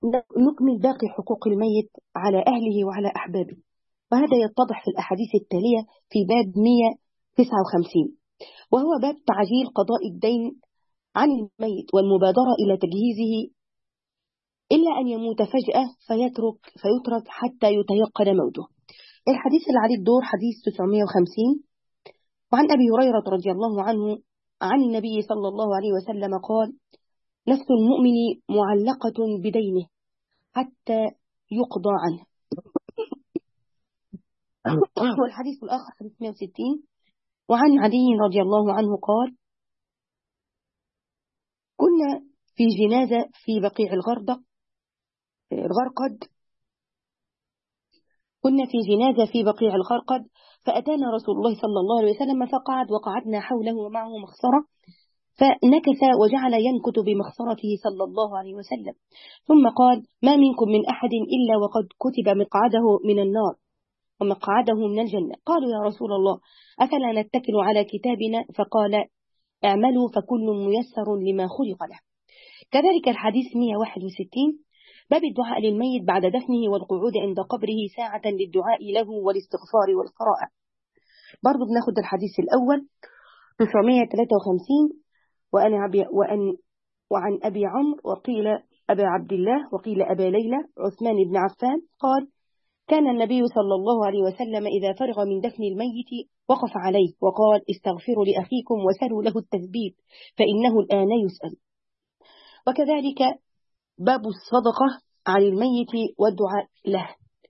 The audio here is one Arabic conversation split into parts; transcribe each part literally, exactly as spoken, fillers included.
نكمل باقي حقوق الميت على أهله وعلى أحبابه، وهذا يتضح في الأحاديث التالية في باب مئة وتسعة وخمسين، وهو باب تعجيل قضاء الدين عن الميت والمبادرة إلى تجهيزه إلا أن يموت فجأة فيترك فيترك حتى يتيقن موته. الحديث اللي عليه الدور حديث تسعمئة وخمسين، وعن أبي هريرة رضي الله عنه عن النبي صلى الله عليه وسلم قال: نفس المؤمن معلقة بدينه حتى يقضى عنه. والحديث الآخر حديث مئة وستين، وعن علي رضي الله عنه قال: كنا في جنازة في بقيع الغرقد الغرقد كنا في جنازة في بقيع الغرقد فأتانا رسول الله صلى الله عليه وسلم فقعد وقعدنا حوله ومعه مخصرة، فنكث وجعل ينكت بمخصرته صلى الله عليه وسلم، ثم قال: ما منكم من أحد إلا وقد كتب مقعده من النار ومقعده من الجنة. قالوا: يا رسول الله أفلا نتكل على كتابنا؟ فقال: اعملوا فكل ميسر لما خلق له. كذلك الحديث مئة وواحد وستين، باب الدعاء للميت بعد دفنه والقعود عند قبره ساعة للدعاء له والاستغفار والقراءة. برضو بناخد الحديث الأول تسعمئة وثلاثة وخمسين، وأن وأن وعن أبي عمرو وقيل أبا عبد الله وقيل أبا ليلى عثمان بن عفان قال: كان النبي صلى الله عليه وسلم إذا فرغ من دفن الميت وقف عليه وقال: استغفروا لأخيكم وسلوا له التثبيت فإنه الآن يسأل. وكذلك باب الصدقة عن الميت والدعاء له.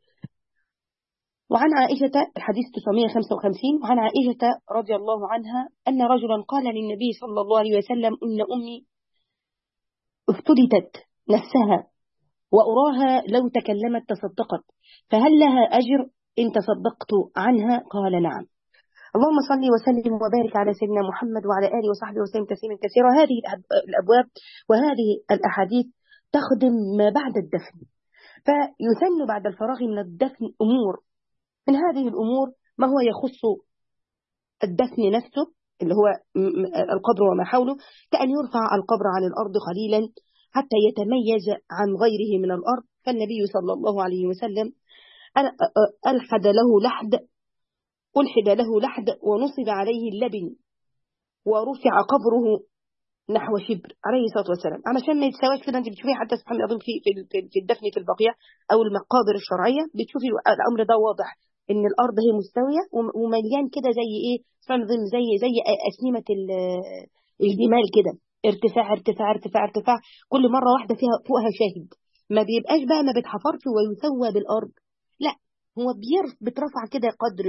وعن عائشة الحديث تسعمئة وخمسة وخمسين، وعن عائشة رضي الله عنها أن رجلا قال للنبي صلى الله عليه وسلم: إن أمي افتدتت نفسها وأراها لو تكلمت تصدقت، فهل لها أجر إن تصدقت عنها؟ قال: نعم. اللهم صل وسلم وبارك على سيدنا محمد وعلى آله وصحبه وسلم تسليما كثيرا. هذه الأبواب وهذه الأحاديث تخدم ما بعد الدفن، فيسن بعد الفراغ من الدفن أمور. من هذه الأمور ما هو يخص الدفن نفسه اللي هو القبر وما حوله، كأن يرفع القبر عن الأرض قليلا حتى يتميز عن غيره من الأرض. فالنبي صلى الله عليه وسلم ألحد له لحد ألحد له لحد ونصب عليه اللبن ورفع قبره نحو شبر عليه الصلاة والسلام، علشان ما يتساواش كده. انت بتشوفي حتى سبحان الله في في الدفن في البقيع أو المقابر الشرعية، بتشوفي الأمر ده واضح إن الأرض هي مستوية ومليان كده زي إيه سبحان الله، زي زي أسنمة الجمال كده، ارتفاع ارتفاع ارتفاع ارتفاع، كل مرة واحدة فيها فوقها شاهد. ما بيبقاش بقى ما بتحفرش ويسوى بالأرض، لا، هو بترفع كده قدر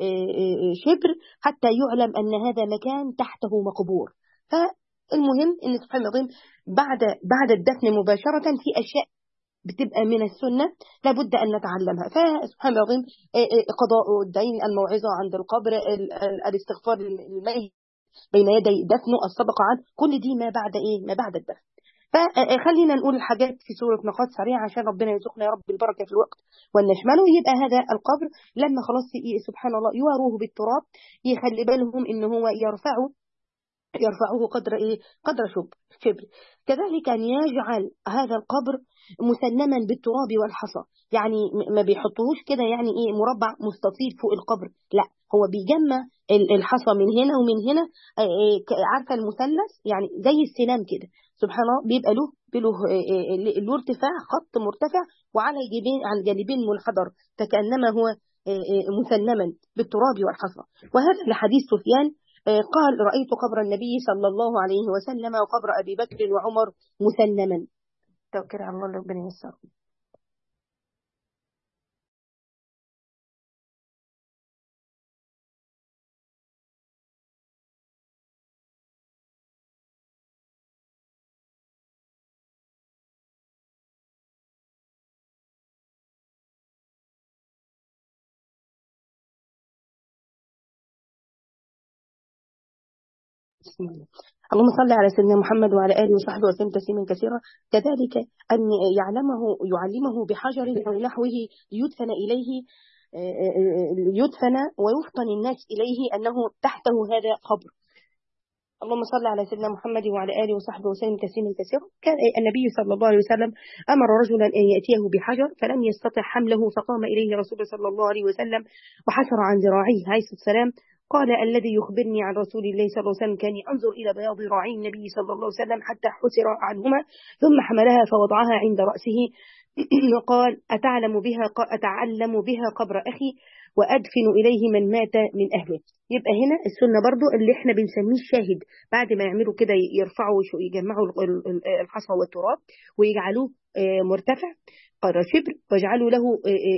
شبر حتى يعلم أن هذا مكان تحته مقبور. فالمهم إن سبحان الله بعد بعد الدفن مباشرة في أشياء بتبقى من السنة لابد أن نتعلمها. فسبحان الله قضاء الدين، الموعظة عند القبر، الاستغفار للميت بين يدي دفنه، الصدقة عنه، كل دي ما بعد إيه ما بعد الدفن. فخلينا نقول الحاجات في سورة نقاط سريعة عشان ربنا يرزقنا يا رب البركة في الوقت ونشمله. يبقى هذا القبر لما خلاص سبحان الله يواروه بالتراب، يخلي بالهم إن هو يرفعه يرفعه قدر إيه قدر شبر. كذلك أن يجعل هذا القبر مسنما بالتراب والحصى، يعني ما بيحطوهوش كده يعني إيه مربع مستطيل فوق القبر، لا، هو بيجمع الحصى من هنا ومن هنا، عارفة المثلث يعني زي السنام كده، سبحان الله بيبقى له له له ارتفاع خط مرتفع، وعلى الجانبين على الجانبين منحدر فكأنما هو مسنما بالتراب والحصى. وهذا لحديث سفيان قال: رأيت قبر النبي صلى الله عليه وسلم وقبر أبي بكر وعمر مسنما. توكل على الله ربنا ييسر. بسم الله. اللهم صل على سيدنا محمد وعلى آله وصحبه وسلم تسليما كثيرا. كذلك أن يعلمه يعلمه بحجر أو نحوه ليدفن إليه يدفن ويفطن الناس إليه أنه تحته هذا قبر. اللهم صل على سيدنا محمد وعلى آله وصحبه وسلم تسليما كثيرا. كان النبي صلى الله عليه وسلم أمر رجلا أن يأتيه بحجر فلم يستطع حمله، فقام إليه رسول صلى الله عليه وسلم وحشر عن ذراعيه عليه السلام. قال: الذي يخبرني عن رسول الله صلى الله عليه وسلم كان ينظر إلى بياض ذراعي النبي صلى الله عليه وسلم حتى حسر عنهما، ثم حملها فوضعها عند رأسه وقال: أتعلم بها أتعلم بها قبر أخي وأدفن إليه من مات من أهله. يبقى هنا السنة برضو اللي احنا بنسميه الشاهد، بعد ما يعملوا كده يرفعوا يجمعوا الحصى والتراب ويجعلوه مرتفع قدر شبر، ويجعلوا له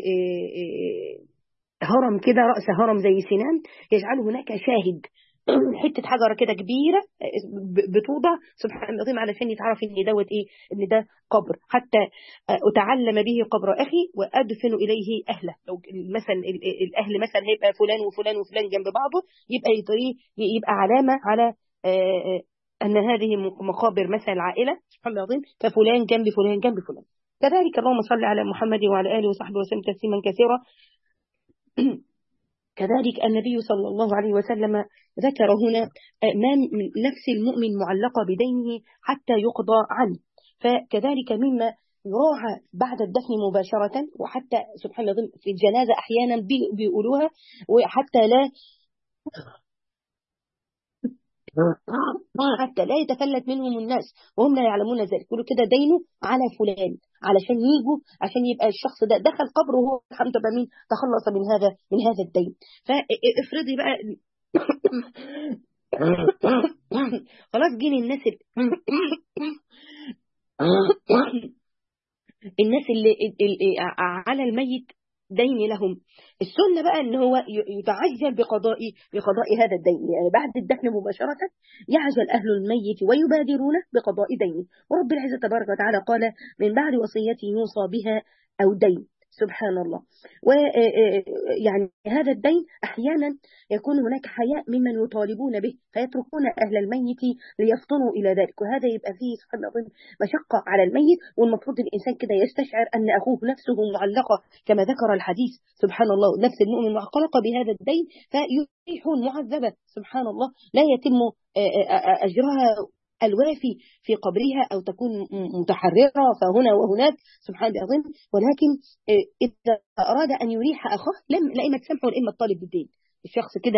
هرم كده، رأس هرم زي سنان، يجعلوا هناك شاهد حته حجره كده كبيره بتوضع سبحان الله العظيم علشان يتعرف ان دوت ايه، ان ده قبر، حتى اتعلم به قبر اخي وادفن اليه اهله. لو مثلا الاهل مثلا هيبقى فلان وفلان وفلان جنب بعضه، يبقى يبقى علامه على ان هذه مقابر مثلا العائله سبحان الله العظيم، ففلان جنب فلان جنب فلان. كذلك اللهم صل على محمد وعلى اله وصحبه وسلم تسليما كثيرا. كذلك النبي صلى الله عليه وسلم ذكر هنا ما نفس المؤمن معلقة بدينه حتى يقضى عنه، فكذلك مما يراعى بعد الدفن مباشرة، وحتى سبحان الله في الجنازة أحيانا بيقولوها، وحتى لا حتى لا يتفلت منهم الناس وهم لا يعلمون ذلك، يقولوا كده دينه على فلان، علشان يجوا عشان يبقى الشخص ده دخل قبره وهو الحمد لله مين تخلص من هذا من هذا الدين. فافرضي بقى خلاص جيني الناس الناس اللي, اللي على الميت دين لهم، السنة بقى ان هو يتعجل بقضاء بقضاء هذا الدين، يعني بعد الدفن مباشرة يعجل اهل الميت ويبادرون بقضاء دينه. ورب العزة تبارك وتعالى قال: من بعد وصية يوصى بها او دين. سبحان الله. ويعني هذا الدين احيانا يكون هناك حياء ممن يطالبون به فيتركون اهل الميت ليفطنوا الى ذلك، وهذا يبقى فيه سبحان الله مشقه على الميت. والمفروض الانسان كده يستشعر ان اخوه نفسه معلقه كما ذكر الحديث سبحان الله، نفس المؤمن معلقه بهذا الدين فيريح معذبه سبحان الله، لا يتم اجرها الوافي في قبرها أو تكون متحررة فهنا وهناك سبحان الله العظيم. ولكن إذا أراد أن يريح أخاه لم لا إما تسامحه ولا إما الطالب بالدين. الشخص كده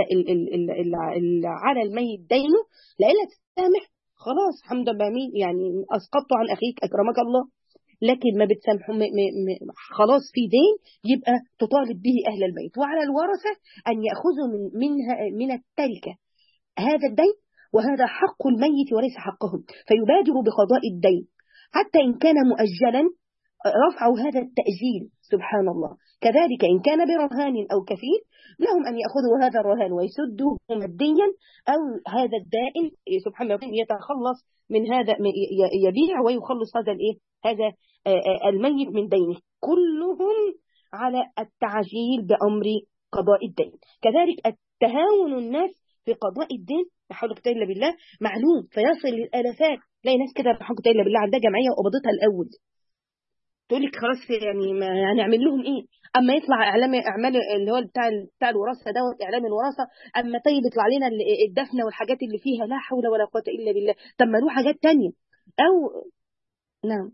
على الميت دينه لا إلا تسامح خلاص الحمد لله مين يعني أسقطته عن أخيك أكرمك الله، لكن ما بتسامحه خلاص في دين يبقى تطالب به أهل البيت. وعلى الورثة أن يأخذوا من منها من التركة هذا الدين، وهذا حق الميت وليس حقهم، فيبادروا بقضاء الدين حتى إن كان مؤجلا رفعوا هذا التأجيل سبحان الله. كذلك إن كان برهان أو كفيل لهم أن يأخذوا هذا الرهان ويسدوه ماديا، أو هذا الدائن سبحان الله يتخلص من هذا يبيع ويخلص هذا الإيه هذا الميت من دينه. كلهم على التعجيل بأمر قضاء الدين. كذلك التهاون الناس في قضاء الدين لا حول ولا قوة إلا بالله معلوم، فيصل للآلافات. لا ناس كده لا حول ولا قوة إلا بالله عندها جمعية وقبضتها الأول، تقول لك خلاص يعني ما هنعمل لهم ايه، اما يطلع اعلام اعمال اللي هو بتاع بتاع الوراثه دوت اعلام الوراثه، اما طيب يطلع لنا الدفنه والحاجات اللي فيها لا حول ولا قوه الا بالله. طب ما له حاجات تانية او نعم.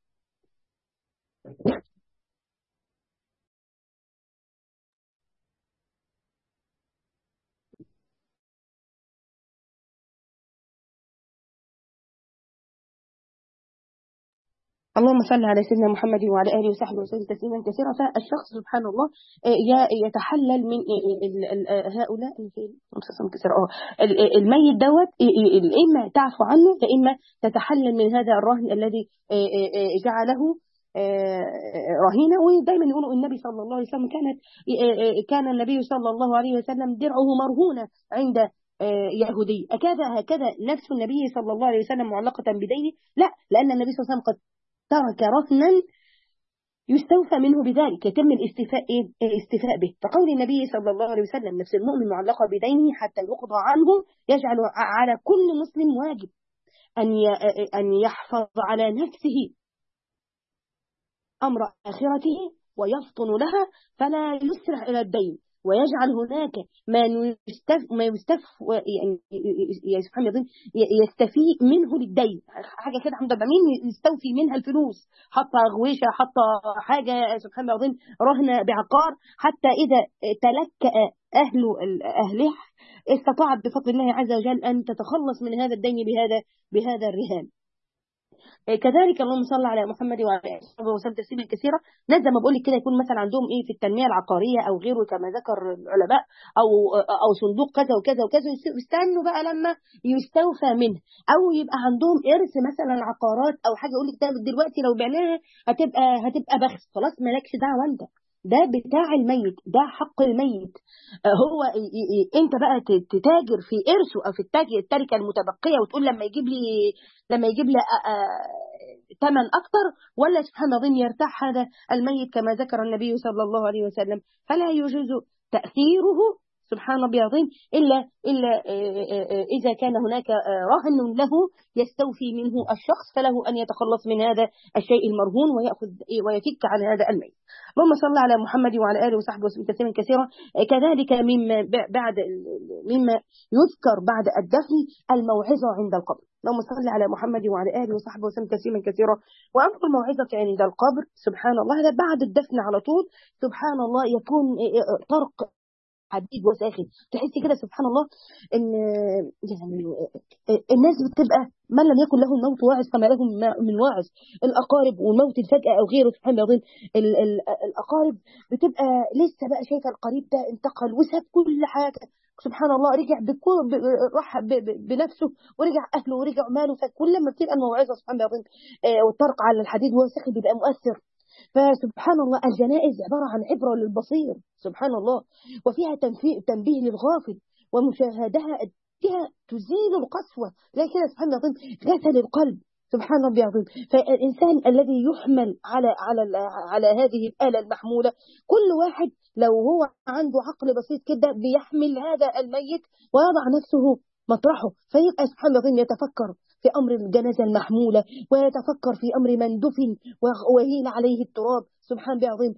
اللهم صل على سيدنا محمد وعلى اله وصحبه وسلم تسليما كثيرا. فالشخص سبحان الله يتحلل من هؤلاء اه الميت دوت، اما تعفو عنه فاما تتحلل من هذا الرهن الذي جعله رهينه. ودايما يقولوا النبي صلى الله عليه وسلم كانت كان النبي صلى الله عليه وسلم درعه مرهونه عند يهودي. أكذا هكذا نفس النبي صلى الله عليه وسلم معلقة بدينه؟ لا، لأن النبي صلى الله عليه وسلم قد ترك رهنا يستوفى منه بذلك يتم الاستيفاء الاستيفاء به. فقول النبي صلى الله عليه وسلم نفس المؤمن معلقة بدينه حتى يقضى عنه يجعل على كل مسلم واجب أن أن يحفظ على نفسه أمر آخرته ويفطن لها فلا يسرع إلى الدين، ويجعل هناك ما يستف ما يستف يعني يا سبحان الله يستفيء منه للدين، حاجه كده عند مين يستوفي منها الفلوس، حتى غويشه، حتى حاجه سبحان الله رهن بعقار، حتى اذا تلكأ اهل اهله استطاعت بفضل الله عز وجل ان تتخلص من هذا الدين بهذا بهذا الرهان. كذلك اللهم صل على محمد وعلى اله وصحبه وسلم تسليما كثيرا. ناس زي ما بقول لك كده يكون مثلا عندهم ايه في التنميه العقاريه او غيره كما ذكر العلماء، او او صندوق كذا وكذا وكذا، يستنوا بقى لما يستوفى منه، او يبقى عندهم ارث مثلا عقارات او حاجه، يقول لك ده دلوقتي لو بعناها هتبقى هتبقى بخس، خلاص مالكش دعوه انت، ده بتاع الميت، ده حق الميت. هو انت بقى تتاجر في ارثه او في التركه المتبقيه وتقول لما يجيب لي لما يجيب لي ثمن اكتر، ولا سبحان الله يرتاح هذا الميت كما ذكر النبي صلى الله عليه وسلم، فلا يجوز تأثيره سبحان الله العظيم إلا إلا إذا كان هناك رهن له يستوفي منه الشخص، فله أن يتخلص من هذا الشيء المرهون ويأخذ ويفك عن هذا الميت. اللهم صل على محمد وعلى آله وصحبه وسلم تسليما كثيرا. كذلك مما بعد مما يذكر بعد الدفن الموعظة عند القبر. اللهم صل على محمد وعلى آله وصحبه وسلم تسليما كثيرا. وأمر الموعظة عند القبر سبحان الله هذا بعد الدفن على طول، سبحان الله يكون طرق حديد وساخن، تحسي كده سبحان الله ان يعني الناس بتبقى من لم يكن له الموت واعظ فما له من واعظ، الاقارب والموت الفجأة او غيره سبحان الله ال ال الاقارب بتبقى لسه بقى شايفه القريب ده انتقل وساب كل حاجه سبحان الله، رجع بكل راح بنفسه ورجع اهله ورجع ماله، فكل ما بتبقى الموعظه سبحان الله والطرق على الحديد وساخن بيبقى مؤثر. فسبحان الله الجنائز عبارة عن عبرة للبصير سبحان الله، وفيها تنبيه للغافل ومشاهدها فيها تزيل القسوة، لا كده سبحان الله غسل القلب سبحان الله العظيم. فالإنسان الذي يحمل على على على هذه الآلة المحمولة، كل واحد لو هو عنده عقل بسيط كده بيحمل هذا الميت ويضع نفسه مطرحه، فيبقى سبحان الله يتفكر في أمر الجنازة المحمولة، ويتفكر في أمر من دفن وهيل عليه التراب سبحان الله العظيم،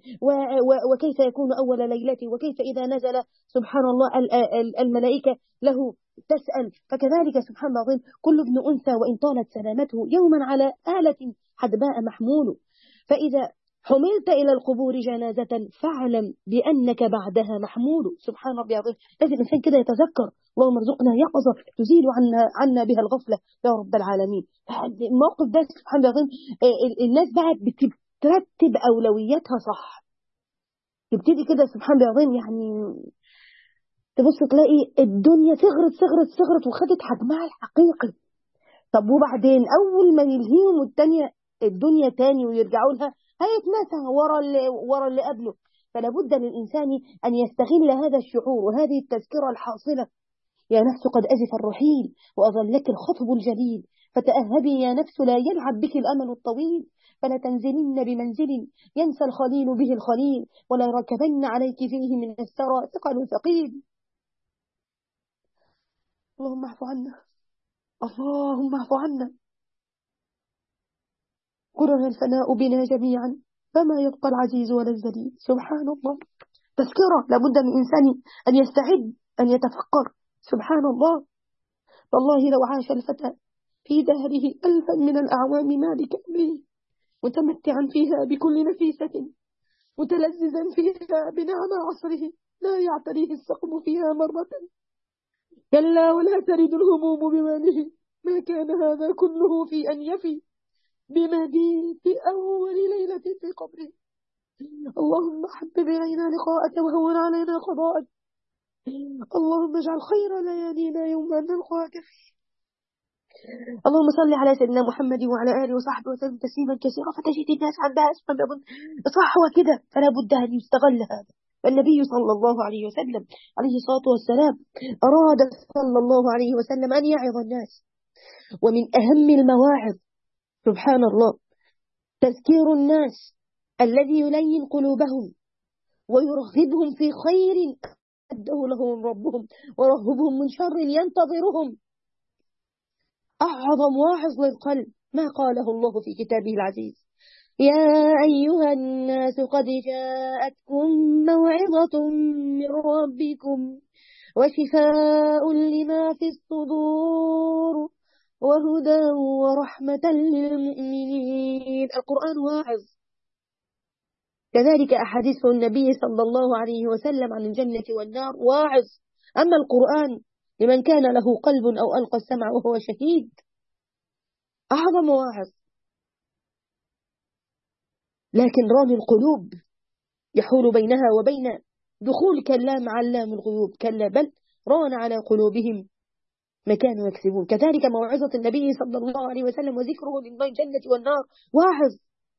وكيف يكون أول ليلته، وكيف إذا نزل سبحان الله الملائكة له تسأل. فكذلك سبحان الله العظيم كل ابن أنثى وإن طالت سلامته يوما على آلة حدباء محمول، فإذا حملت إلى القبور جنازة فاعلم بأنك بعدها محمول سبحان الله العظيم. لازم الإنسان كده يتذكر اللهم ارزقنا يقظة تزيل عنا عنا بها الغفلة يا رب العالمين. الموقف ده سبحان الله العظيم الناس بقى بترتب أولوياتها صح، تبتدي كده سبحان الله العظيم يعني تبص تلاقي الدنيا صغرت صغرت صغرت وخدت حجمها الحقيقي. طب وبعدين أول ما يلهيهم التانية الدنيا تاني ويرجعوا لها هيتنسى ورا اللي ورا اللي قبله. فلا بد للإنسان أن يستغل هذا الشعور وهذه التذكرة الحاصلة. يا نفس قد أزف الرحيل وأظلك الخطب الجليل، فتأهبي يا نفس لا يلعب بك الأمل الطويل، فلا تنزلن بمنزل ينسى الخليل به الخليل، ولا ركبن عليك فيه من الثرى ثقل ثقيل. اللهم اعف عنا، اللهم اعف عنا، كره الفناء بنا جميعا فما يبقى العزيز ولا الذليل سبحان الله. تذكرة لابد من إنسان أن يستعد أن يتفكر سبحان الله. والله لو عاش الفتى في دهره ألفا من الأعوام ما بكامله متمتعا فيها بكل نفيسة متلذذا فيها بنعم عصره لا يعتريه السقم فيها مرة، كلا ولا ترد الهموم بماله ما كان هذا كله في أن يفي بمبيت أول ليلة في قبره. اللهم حبب إلينا لقاءك وهون علينا قضاءك، اللهم اجعل خير ليالينا يوم أن نلقاك فيه. اللهم صل على سيدنا محمد وعلى آله وصحبه وسلم تسليما كثيرا. فتجد الناس عندها صحوة كده فلا بد أن يستغل هذا. النبي صلى الله عليه وسلم عليه الصلاة والسلام أراد صلى الله عليه وسلم أن يعظ الناس، ومن أهم المواعظ سبحان الله تذكير الناس الذي يلين قلوبهم ويرغبهم في خير أده لهم ربهم ورهبهم من شر ينتظرهم. أعظم واعظ للقلب ما قاله الله في كتابه العزيز يا أيها الناس قد جاءتكم موعظة من ربكم وشفاء لما في الصدور وهدى ورحمة للمؤمنين. القرآن واعظ، كذلك أحاديث النبي صلى الله عليه وسلم عن الجنة والنار واعظ. أما القرآن لمن كان له قلب أو ألقى السمع وهو شهيد أعظم واعظ. لكن رامي القلوب يحول بينها وبين دخول كلام علام الغيوب، كلا بل ران على قلوبهم ما كانوا يكسبون. كذلك موعظة النبي صلى الله عليه وسلم وذكره للجنة والنار واعظ.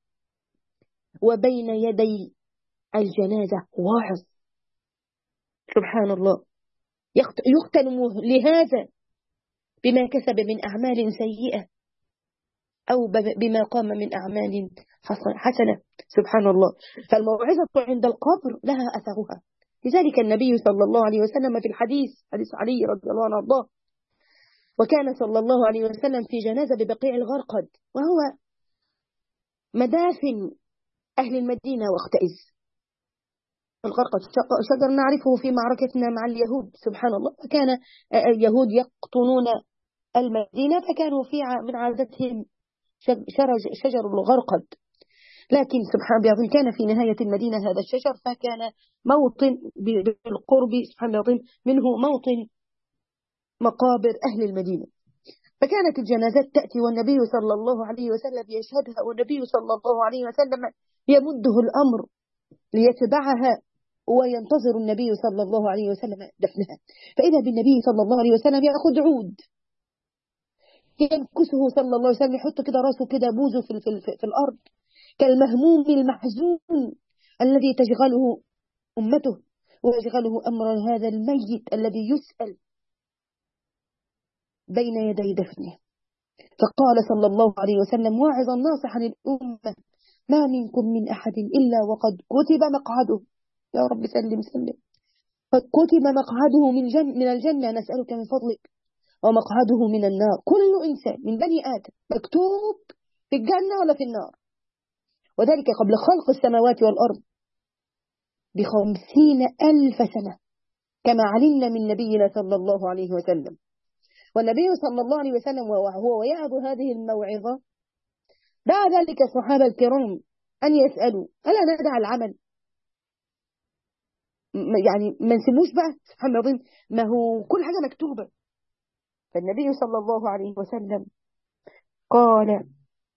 وبين يدي الجنازة واعظ، سبحان الله، يختم لهذا بما كسب من أعمال سيئة أو بما قام من أعمال حسنة، سبحان الله. فالموعظة عند القبر لها أثرها. لذلك النبي صلى الله عليه وسلم في الحديث، حديث علي رضي الله عنه وارضاه، وكان صلى الله عليه وسلم في جنازة ببقيع الغرقد، وهو مدافن أهل المدينة وقتئذ. الغرقد شجر نعرفه في معركتنا مع اليهود، سبحان الله. فكان اليهود يقطنون المدينة، فكانوا في من عادتهم شجر الغرقد، لكن سبحان الله كان في نهاية المدينة هذا الشجر، فكان موطن بالقرب سبحان الله منه موطن مقابر أهل المدينة. فكانت الجنازات تأتي والنبي صلى الله عليه وسلم يشهدها، والنبي صلى الله عليه وسلم يمده الأمر ليتبعها وينتظر النبي صلى الله عليه وسلم دفنها. فإذا بالنبي صلى الله عليه وسلم يأخذ عود ينكسه صلى الله عليه وسلم، يحط كده راسه كده بوزه في, في, في, في الأرض كالمهموم المحزون الذي تشغله أمته ويشغله أمر هذا الميت الذي يسأل بين يدي دفنه. فقال صلى الله عليه وسلم واعظا ناصحا الأمة ما منكم من أحد إلا وقد كتب مقعده، يا رب سلم سلم، قد كتب مقعده من, جن من الجنة نسألك من فضلك، ومقعده من النار. كل إنسان من بني آدم مكتوب في الجنة ولا في النار، وذلك قبل خلق السماوات والأرض بخمسين ألف سنة كما علمنا من نبينا صلى الله عليه وسلم. والنبي صلى الله عليه وسلم وهو ويعظ هذه الموعظة دعا ذلك الصحابة الكرام أن يسألوا ألا ندع العمل، يعني ما نسموش بقى سبحان الله، ما هو كل حاجة مكتوبة. فالنبي صلى الله عليه وسلم قال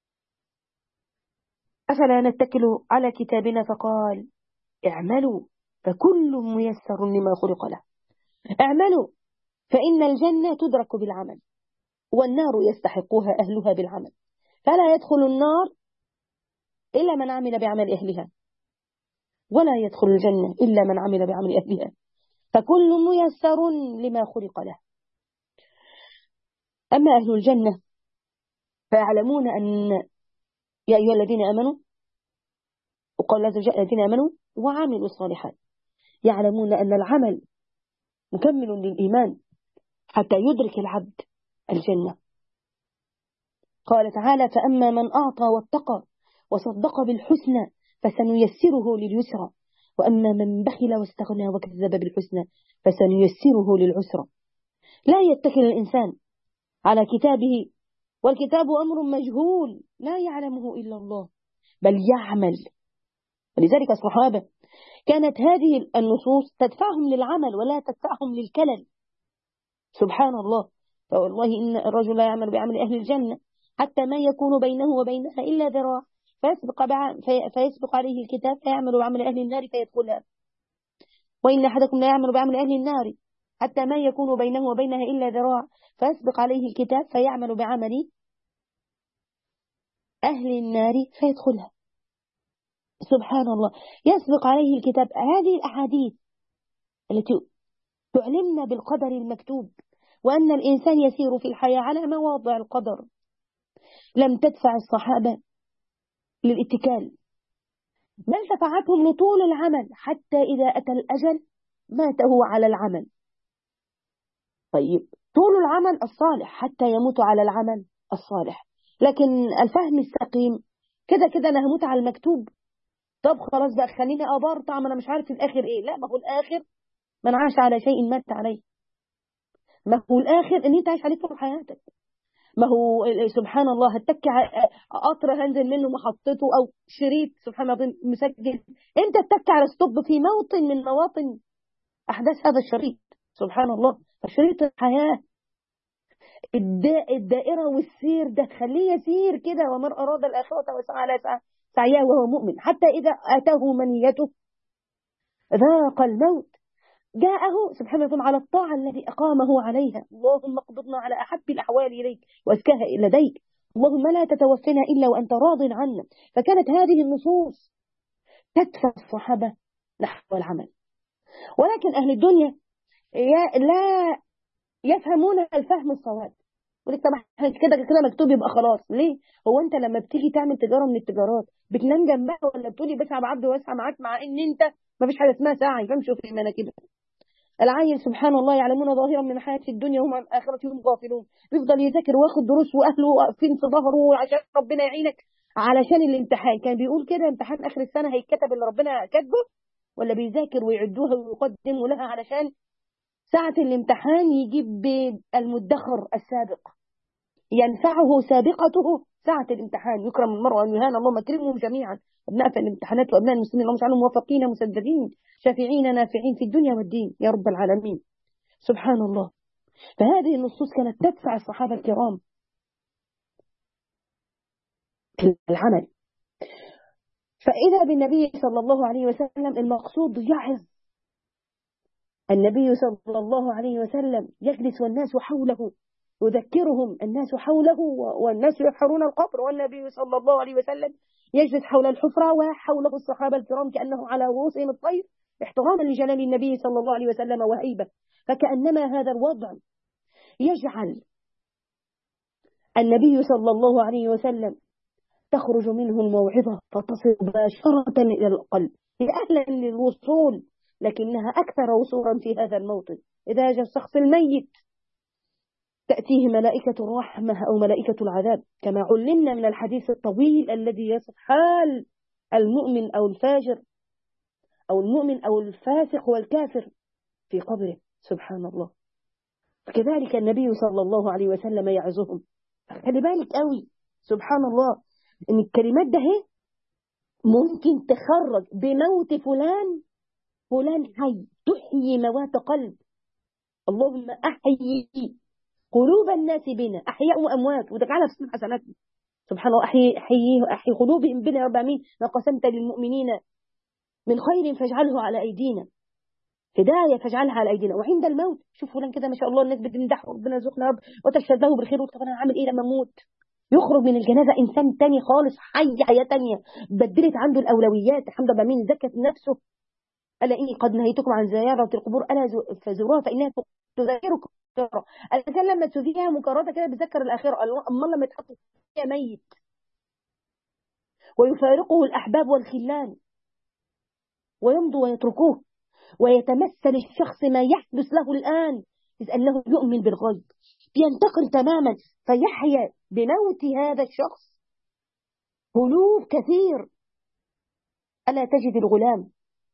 أفلا نتكل على كتابنا، فقال اعملوا فكل ميسر لما خلق له. اعملوا فإن الجنة تدرك بالعمل، والنار يستحقها أهلها بالعمل، فلا يدخل النار إلا من عمل بعمل أهلها، ولا يدخل الجنة إلا من عمل بعمل أهلها، فكل ميسر لما خلق له. أما أهل الجنة فيعلمون أن يا أيها الذين آمنوا، وقال الذين آمنوا وعملوا الصالحات، يعلمون أن العمل مكمل للإيمان حتى يدرك العبد الجنة. قال تعالى فأما من أعطى واتقى وصدق بالحسنى فسنيسره لليسرى، وأما من بخل واستغنى وكذب بالحسنى فسنيسره للعسرى. لا يتكل الإنسان على كتابه، والكتاب أمر مجهول لا يعلمه إلا الله، بل يعمل. ولذلك الصحابة كانت هذه النصوص تدفعهم للعمل ولا تدفعهم للكلل، سبحان الله. فوالله إن الرجل لا يعمل بعمل أهل الجنة حتى ما يكون بينه وبينها إلا ذراع فيسبق, في فيسبق عليه الكتاب فيعمل بعمل أهل النار فيدخلها، وإن أحدكم لا يعمل بعمل أهل النار حتى ما يكون بينه وبينها إلا ذراع فيسبق عليه الكتاب فيعمل بعمل أهل النار فيدخلها، سبحان الله. يسبق عليه الكتاب. هذه الأحاديث التي تعلمنا بالقدر المكتوب وأن الإنسان يسير في الحياة على مواضع القدر لم تدفع الصحابة للاتكال، بل دفعتهم لطول العمل حتى إذا أتى الأجل مات هو على العمل. طيب طول العمل الصالح حتى يموت على العمل الصالح، لكن الفهم السقيم كده كده أنا هموت على المكتوب. طب خلاص بقى خليني أبرطع، ما أنا مش عارف الآخر إيه. لا، ما هو الآخر من عاش على شيء مات عليه. ما هو الآخر إن أنت عايش عليه طول حياتك. ما هو سبحان الله هتتكي على قطر هنزل منه محطته أو شريط سبحان الله مسجل، أنت تتكي على ستوب في موطن من مواطن أحداث هذا الشريط. سبحان الله. فشريط الحياة الدائرة والسير ده خليه يسير كده. ومن أراد الآخرة وسعى لها سعيها وهو مؤمن حتى إذا أتاه منيته ذاق الموت جاءه سبحانه وتعالى على الطاعة التي أقامه عليها. اللهم اقبضنا على أحب الأحوال إليك وأزكاها لديك. اللهم لا تتوفنا إلا وأنت راض عنا. فكانت هذه النصوص تدفع الصحابة نحو العمل. ولكن أهل الدنيا لا يفهمون الفهم الصواب. يقول لك طب كده كده مكتوب يبقى خلاص. ليه؟ هو انت لما بتيجي تعمل تجاره من التجارات بتنام جنبها ولا بتقولي بسعى بعبد واسعى معاك، مع ان انت ما فيش حاجه اسمها سعي فامشوا في مناكبها. العيل سبحان الله يعلمون ظاهرا من حياه الدنيا وهم عن اخرتهم غافلون، بيفضل يذاكر واخد دروس واهله واقفين في ظهره عشان ربنا يعينك علشان الامتحان. كان بيقول كده امتحان اخر السنه هيتكتب اللي ربنا كاتبه، ولا بيذاكر ويعدوها ويقدموا لها علشان ساعة الامتحان يجيب المدخر السابق ينفعه سابقته ساعة الامتحان. يكرم المرء أن يهان، اللهم اكرمهم جميعا أبناء في الامتحانات وأبناء المسلمين، اللهم اجعلهم موفقين مسددين شافعين نافعين في الدنيا والدين يا رب العالمين. سبحان الله. فهذه النصوص كانت تدفع الصحابة الكرام العمل. فإذا بالنبي صلى الله عليه وسلم المقصود يعظ النبي صلى الله عليه وسلم يجلس والناس حوله يذكرهم الناس حوله والناس يحفرون القبر، والنبي صلى الله عليه وسلم يجلس حول الحفرة وحوله الصحابة الكرام كأنه على رؤوسهم الطير احتراما لجلال النبي صلى الله عليه وسلم وهيبة. فكأنما هذا الوضع يجعل النبي صلى الله عليه وسلم تخرج منه الموعظة فتصل مباشرة إلى القلب. هي أهلا للوصول لكنها أكثر وصولا في هذا الموطن. إذا جاء الشخص الميت تأتيه ملائكة الرحمة أو ملائكة العذاب، كما علمنا من الحديث الطويل الذي يصف حال المؤمن أو الفاجر أو المؤمن أو الفاسق والكافر في قبره. سبحان الله. كذلك النبي صلى الله عليه وسلم يعظهم. خلي بالك قوي سبحان الله إن الكلمات ده ممكن تخرج بموت فلان فلان حي، تحيي موات قلب. اللهم أحيي قلوب الناس بنا أحياء وأموات وتجعلها في حسناتنا. سبحان الله. أحيي أحيي أحيي قلوبهم بنا يا رب العالمين. ما قسمت للمؤمنين من خير فاجعله على أيدينا، هداية فاجعلها على أيدينا. وعند الموت شوف فلان كده ما شاء الله الناس بتمدحه ربنا يرزقنا يا رب وتشهد له بالخير. طب أنا هعمل إيه لما أموت؟ يخرج من الجنازة إنسان تاني خالص حي حياة تانية بدلت عنده الأولويات. الحمد لله مين زكت نفسه. ألا إني قد نهيتكم عن زيارة القبور ألا فزوروها فإنها تذكركم. الإنسان لما تشوفيها مكررة كده بتذكر الآخرة. أما لما يتحط فيها ميت ويفارقه الأحباب والخلان ويمضوا ويتركوه ويتمثل الشخص ما يحدث له الآن إذ أنه يؤمن بالغيب بينتقل تماما فيحيا بموت هذا الشخص قلوب كثير. ألا تجد الغلام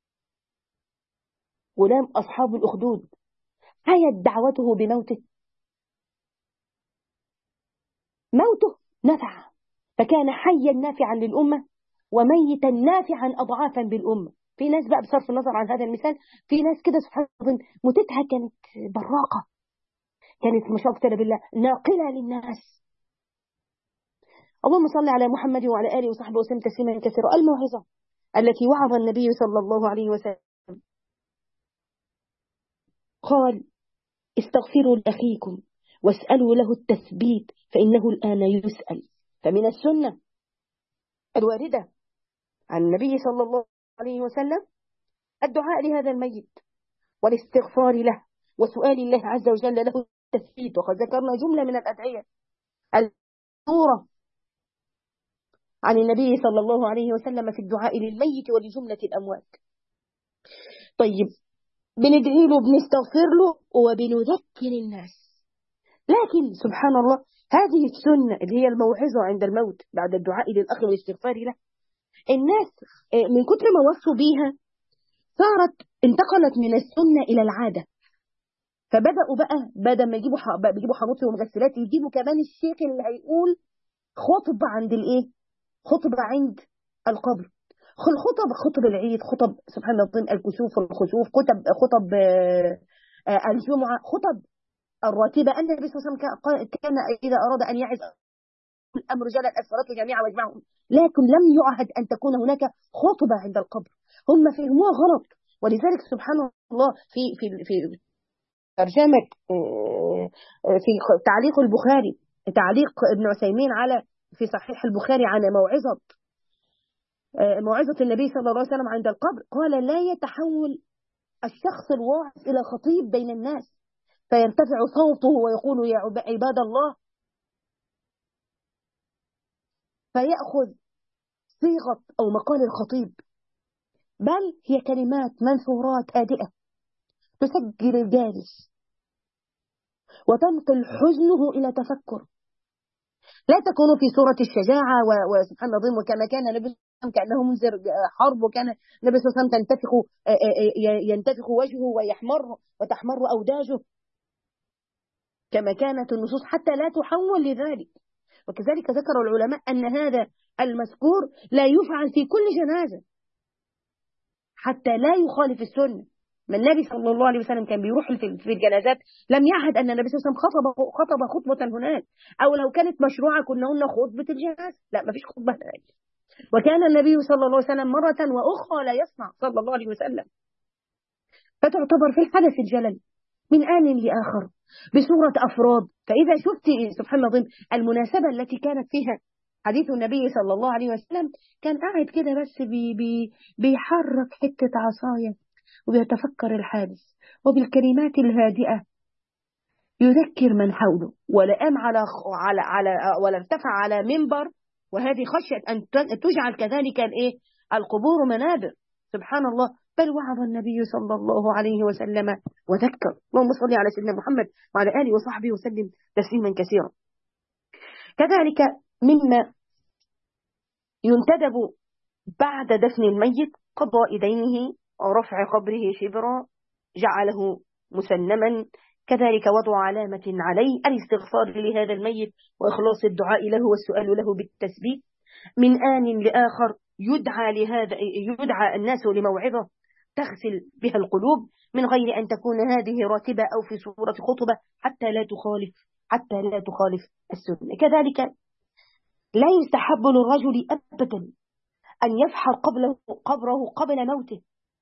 غلام أصحاب الأخدود حيت دعوته بموته. موته نفع فكان حيا نافعا للأمة وميتا نافعا أضعافا بالأمة. في ناس بقى بصرف النظر عن هذا المثال في ناس كده سبحان الله متتها كانت براقة، كانت ما شاء الله بالله ناقلة للناس. اللهم صل على محمد وعلى آله وصحبه وسلم تسليما كثيرا. الموعظة التي وعظ النبي صلى الله عليه وسلم قال استغفروا لأخيكم واسألوا له التثبيت فإنه الآن يسأل. فمن السنة الواردة عن النبي صلى الله عليه وسلم الدعاء لهذا الميت والاستغفار له وسؤال الله عز وجل له التثبيت. وقد ذكرنا جملة من الأدعية المذكورة عن النبي صلى الله عليه وسلم في الدعاء للميت ولجملة الأموات. طيب بندعي له بنستغفر له وبنذكر الناس. لكن سبحان الله هذه السنة اللي هي الموعظة عند الموت بعد الدعاء للأخ والاستغفار له، الناس من كتر ما وصوا بيها صارت انتقلت من السنة إلى العادة. فبدأوا بقى بدل ما يجيبوا بقى بيجيبوا حنوطي ومغسلات، يجيبوا كمان الشيخ اللي هيقول خطبة عند الايه؟ خطبة عند القبر. الخطب خطب العيد، خطب سبحان الله الكسوف والخسوف، خطب خطب الجمعة، خطب الراتبة. أن النبي صلى الله عليه وسلم كان إذا أراد أن يعظ الأمر جل الأسفارات جميعا واجمعهم، لكن لم يعهد أن تكون هناك خطبة عند القبر. هم فهموها غلط. ولذلك سبحان الله في في في ترجمة في تعليق البخاري، تعليق ابن عثيمين على في صحيح البخاري عن موعظة موعظة النبي صلى الله عليه وسلم عند القبر، قال لا يتحول الشخص الواعظ إلى خطيب بين الناس فيرتفع صوته ويقول يا عباد الله، فيأخذ صيغة أو مقال الخطيب، بل هي كلمات منثورات هادئة تسجل الجالس وتنقل حزنه إلى تفكر. لا تكون في صورة الشجاعة وسبحان الله، وكما كان النبي كأنه منذر حرب، وكان النبي صلى الله عليه وسلم تنتفخ ينتفخ وجهه ويحمر وتحمر أوداجه كما كانت النصوص، حتى لا تحول لذلك. وكذلك ذكر العلماء أن هذا المذكور لا يفعل في كل جنازة حتى لا يخالف السنة. ما النبي صلى الله عليه وسلم كان بيروح في الجنازات لم يعهد أن النبي صلى الله عليه وسلم خطب خطب خطبة هناك، أو لو كانت مشروعة كنا قلنا خطبة الجنازة، لا ما فيش خطبة هناك. وكان النبي صلى الله عليه وسلم مرة وأخرى لا يصنع صلى الله عليه وسلم، فتعتبر في الحدث الجلل من آن لآخر بصورة أفراد. فإذا شفت سبحان الله المناسبة التي كانت فيها حديث النبي صلى الله عليه وسلم، كان قاعد كده بس بي بي بيحرك حتة عصاية وبيتفكر الحادث، وبالكلمات الهادئة يذكر من حوله، ولا قام على على على ولا ارتفع على منبر، وهذه خشية أن تجعل كذلك الايه القبور منابر. سبحان الله، بل وعظ النبي صلى الله عليه وسلم وذكر. اللهم صل على سيدنا محمد وعلى آله وصحبه وسلم تسليما كثيرا. كذلك مما ينتدب بعد دفن الميت قضاء دينه ورفع قبره شبرا جعله مسنما، كذلك وضع علامة عليه، الاستغفار لهذا الميت وإخلاص الدعاء له والسؤال له بالتثبيت. من آن لآخر يدعى لهذا يدعى الناس لموعظة تغسل بها القلوب من غير أن تكون هذه راتبة أو في صورة خطبة حتى لا تخالف حتى لا تخالف السنة. كذلك لا يستحب للرجل أبدا أن يفحر قبله قبره قبل موته،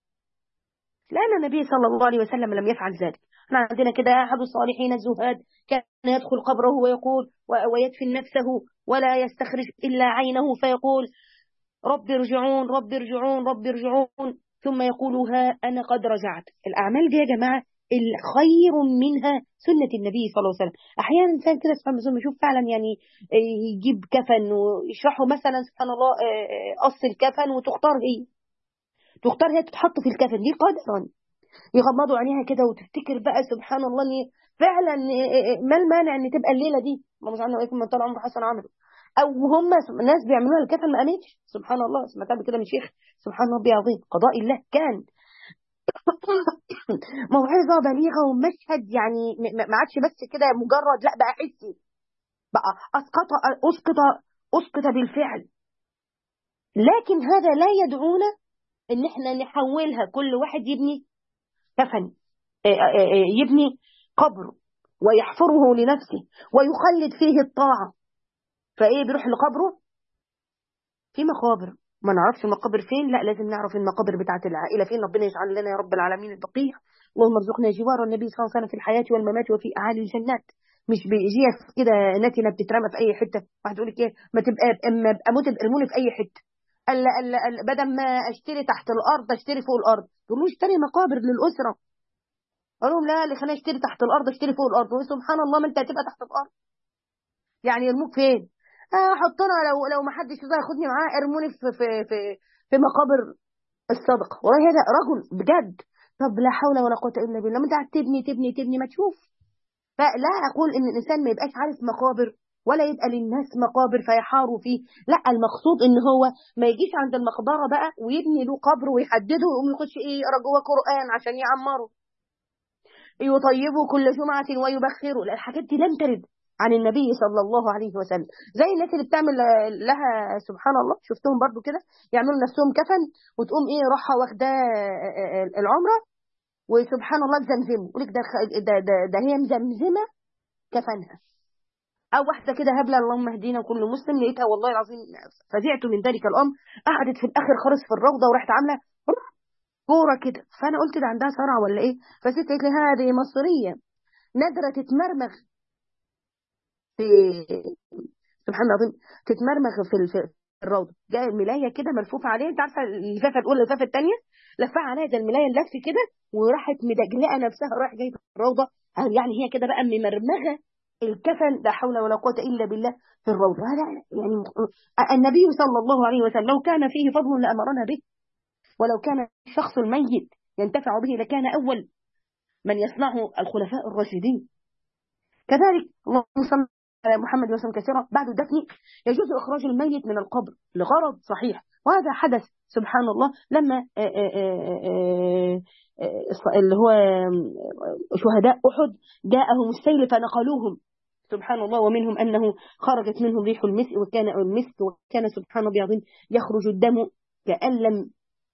لأن النبي صلى الله عليه وسلم لم يفعل ذلك. احنا عندنا كده أحد الصالحين الزهاد كان يدخل قبره ويقول ويدفن نفسه ولا يستخرج إلا عينه فيقول رب ارجعون رب ارجعون رب ارجعون، ثم يقول ها أنا قد رجعت. الأعمال دي يا جماعة الخير منها سنة النبي صلى الله عليه وسلم. أحيانا إنسان كده سبحان الله يشوف فعلا يعني يجيب كفن ويشرحه مثلا سبحان الله قص الكفن وتختار هي تختار هي تتحط في الكفن دي قدرا، يغمضوا عينيها كده وتفتكر بقى سبحان الله ان فعلا ما المانع ان تبقى الليله دي اللهم صل على وسلم من طال عمره حسن عمله، او هم ناس بيعملوها الكفن ما قامتش. سبحان الله، سمعتها كده من شيخ سبحان ربي عظيم قضاء الله كان موعظه بليغه ومشهد يعني ما عادش بس كده مجرد، لا بقى حسي، بقى اسقط اسقط اسقط بالفعل. لكن هذا لا يدعونا ان احنا نحولها كل واحد يبني كفن يبني قبر ويحفره لنفسه ويخلد فيه الطاعة، فايه بيروح لقبره في مقابر ما نعرفش المقابر فين، لا لازم نعرف المقابر بتاعة العائلة فين. ربنا يجعل لنا يا رب العالمين البقيع. اللهم ارزقنا جوار النبي صلى الله عليه وسلم في الحياة والممات وفي أعالي الجنات، مش بيجيها كده نتنة بتترمى في أي حتة. واحد يقول لك ايه ما تبقى اما اموت ارموني في أي حتة، ألا ألا بدل ما اشتري تحت الأرض اشتري فوق الأرض. تقولوا اشتري مقابر للأسرة، قال لهم لا اللي خلاني اشتري تحت الارض اشتري فوق الارض. وسبحان الله ما انت هتبقى تحت الارض، يعني يرموك فين؟ اه حطنا لو لو ما حدش يقدر ياخدني معاه ارموني في في في في مقابر الصدقه. والله هذا رجل بجد. طب لا حول ولا قوه الا بالله، ما انت قاعد تبني تبني تبني ما تشوف. فلا اقول ان الانسان ما يبقاش عارف مقابر ولا يبقى للناس مقابر فيحاروا فيه. لا، المقصود ان هو ما يجيش عند المقبره بقى ويبني له قبر ويحدده ويقوم يخش ايه يقرا جوه قران عشان يعمره، يطيبوا كل جمعه ويبخروا. لا، الحاجات دي لم ترد عن النبي صلى الله عليه وسلم. زي الناس اللي بتعمل لها سبحان الله، شفتهم برضو كده يعملوا نفسهم كفن وتقوم ايه راحه واخداه العمره وسبحان الله تزمزمه، يقول لك ده ده ده, ده هي مزمزمه كفنها. او واحده كده هبله اللهم اهدينا كل مسلم، لقيتها والله العظيم فزعت من ذلك الامر، قعدت في الاخر خالص في الروضه وراحت عامله كوره كده. فانا قلت ده عندها صرع ولا ايه؟ فست قالت لي هذه مصريه نادره تتمرمغ في سبحان الله العظيم، تتمرمغ في في الروضه. جاء الملايه كده ملفوفه عليها، انت عارفه اللفافه الاولى اللفافه الثانيه لفها عليها زي الملايه اللف كده، وراحت مدجلقه نفسها رايح جايه في الروضه. يعني هي كده بقى ممرمغه الكفن، لا حول ولا قوه الا بالله، في الروضه. هذا يعني النبي صلى الله عليه وسلم لو كان فيه فضل لامرنا به، ولو كان الشخص الميت ينتفع به لكان اول من يصنعه الخلفاء الراشدين. كذلك اللهم صل على محمد وسلم كثيرا. بعد الدفن يجوز إخراج الميت من القبر لغرض صحيح، وهذا حدث سبحان الله لما آآ آآ آآ اللي هو شهداء أحد جاءهم السيل فنقلوهم سبحان الله، ومنهم أنه خرجت منهم ريح المسك، وكان المسك وكان سبحان الله العظيم يخرج الدم كأن لم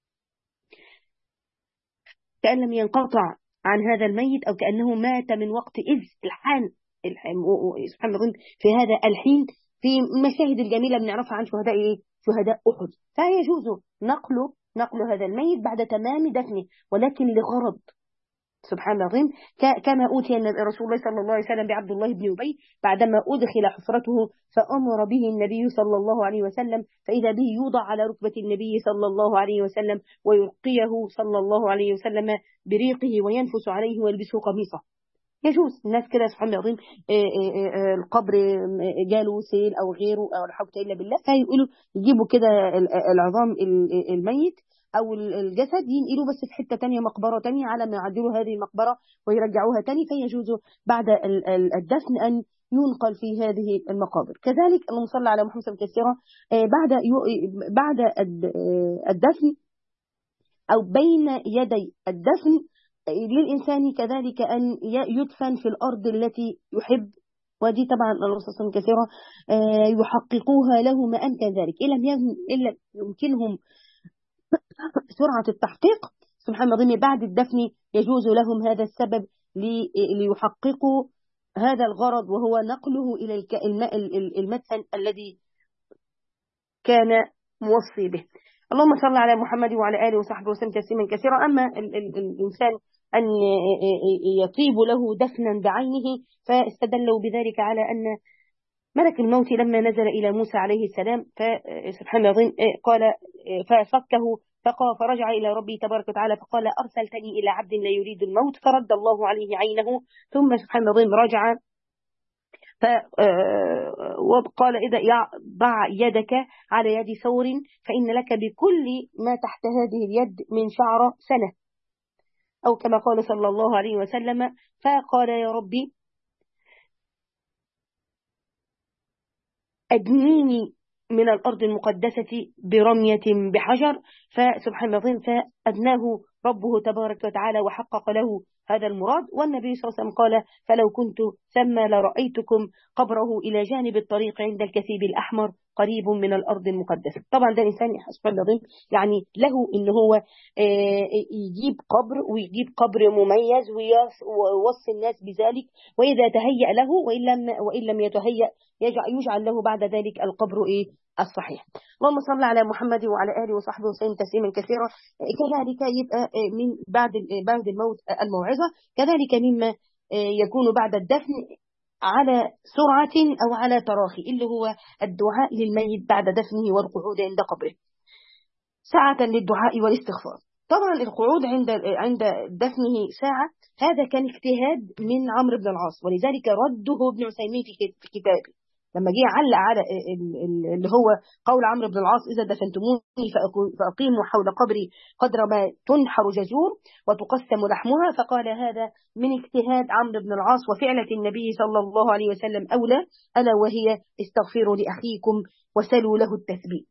كأن لم ينقطع عن هذا الميت، أو كأنه مات من وقت إذ الحان سبحان الله في هذا الحين، في المشاهد الجميلة بنعرفها عن شهداء إيه؟ شهداء أحد. فيجوز نقل نقل هذا الميت بعد تمام دفنه، ولكن لغرض سبحان الله العظيم، كما أوتي رسول الله صلى الله عليه وسلم بعبد الله بن أبي بعدما أدخل حفرته فأمر به النبي صلى الله عليه وسلم، فإذا به يوضع على ركبة النبي صلى الله عليه وسلم ويرقيه صلى الله عليه وسلم بريقه وينفس عليه ويلبسه قميصه. يجوز الناس كده سبحان الله العظيم القبر جاله سيل أو غيره أو لا حول إلا بالله، فيقولوا يجيبوا كده العظام الميت أو الجسد ينقلوا بس في حتة تانية مقبرة تانية على ما يعدلوا هذه المقبرة ويرجعوها تاني، فيجوز بعد الدفن أن ينقل في هذه المقابر. كذلك اللهم صل على محمد كثيرا بعد بعد الدفن أو بين يدي الدفن للإنسان كذلك أن يدفن في الأرض التي يحب، ودي طبعا الرسول كثيرا يحققوها له ما أمكن ذلك، إلا يمكنهم سرعة التحقيق سبحان الله بعد الدفن يجوز لهم هذا السبب ليحققوا هذا الغرض، وهو نقله إلى المدفن الذي كان موصي به. اللهم صل على محمد وعلى آله وصحبه وسلم تسليما كثيرا. أما الإنسان أن يطيب له دفنا بعينه، فاستدلوا بذلك على أن ملك الموت لما نزل إلى موسى عليه السلام فسبحان الله قال ففكه فقال فرجع إلى ربي تبارك وتعالى فقال أرسلتني إلى عبد لا يريد الموت، فرد الله عليه عينه، ثم سبحان الله رجع وقال إذا ضع يدك على يد ثور فإن لك بكل ما تحت هذه اليد من شعر سنة، أو كما قال صلى الله عليه وسلم. فقال يا ربي أدنيني من الأرض المقدسة برمية بحجر، فسبحان الله فأدناه ربه تبارك وتعالى وحقق له هذا المراد. والنبي صلى الله عليه وسلم قال فلو كنت ثم لرأيتكم قبره إلى جانب الطريق عند الكثيب الأحمر قريب من الأرض المقدسة. طبعا ده إنسان سبحان الله يعني له إن هو يجيب قبر ويجيب قبر مميز ويوصي الناس بذلك، وإذا تهيأ له وإن لم, وإن لم يتهيأ يجعل له بعد ذلك القبر إيه الصحيح. اللهم صل على محمد وعلى آله وصحبه وسلم تسليما كثيرا. كذلك يبقى من بعد بعد الموت الموعظة، كذلك مما يكون بعد الدفن على سرعة أو على تراخي، اللي هو الدعاء للميت بعد دفنه والقعود عند قبره ساعة للدعاء والاستغفار. طبعا القعود عند عند دفنه ساعة هذا كان اجتهاد من عمرو بن العاص، ولذلك رده ابن عثيمين في كتابه لما جه علق على اللي هو قول عمرو بن العاص إذا دفنتموني فأقيموا حول قبري قدر ما تنحر جزور وتقسم لحمها، فقال هذا من اجتهاد عمرو بن العاص، وفعلة النبي صلى الله عليه وسلم أولى، ألا وهي استغفروا لأخيكم وسلوا له التثبيت.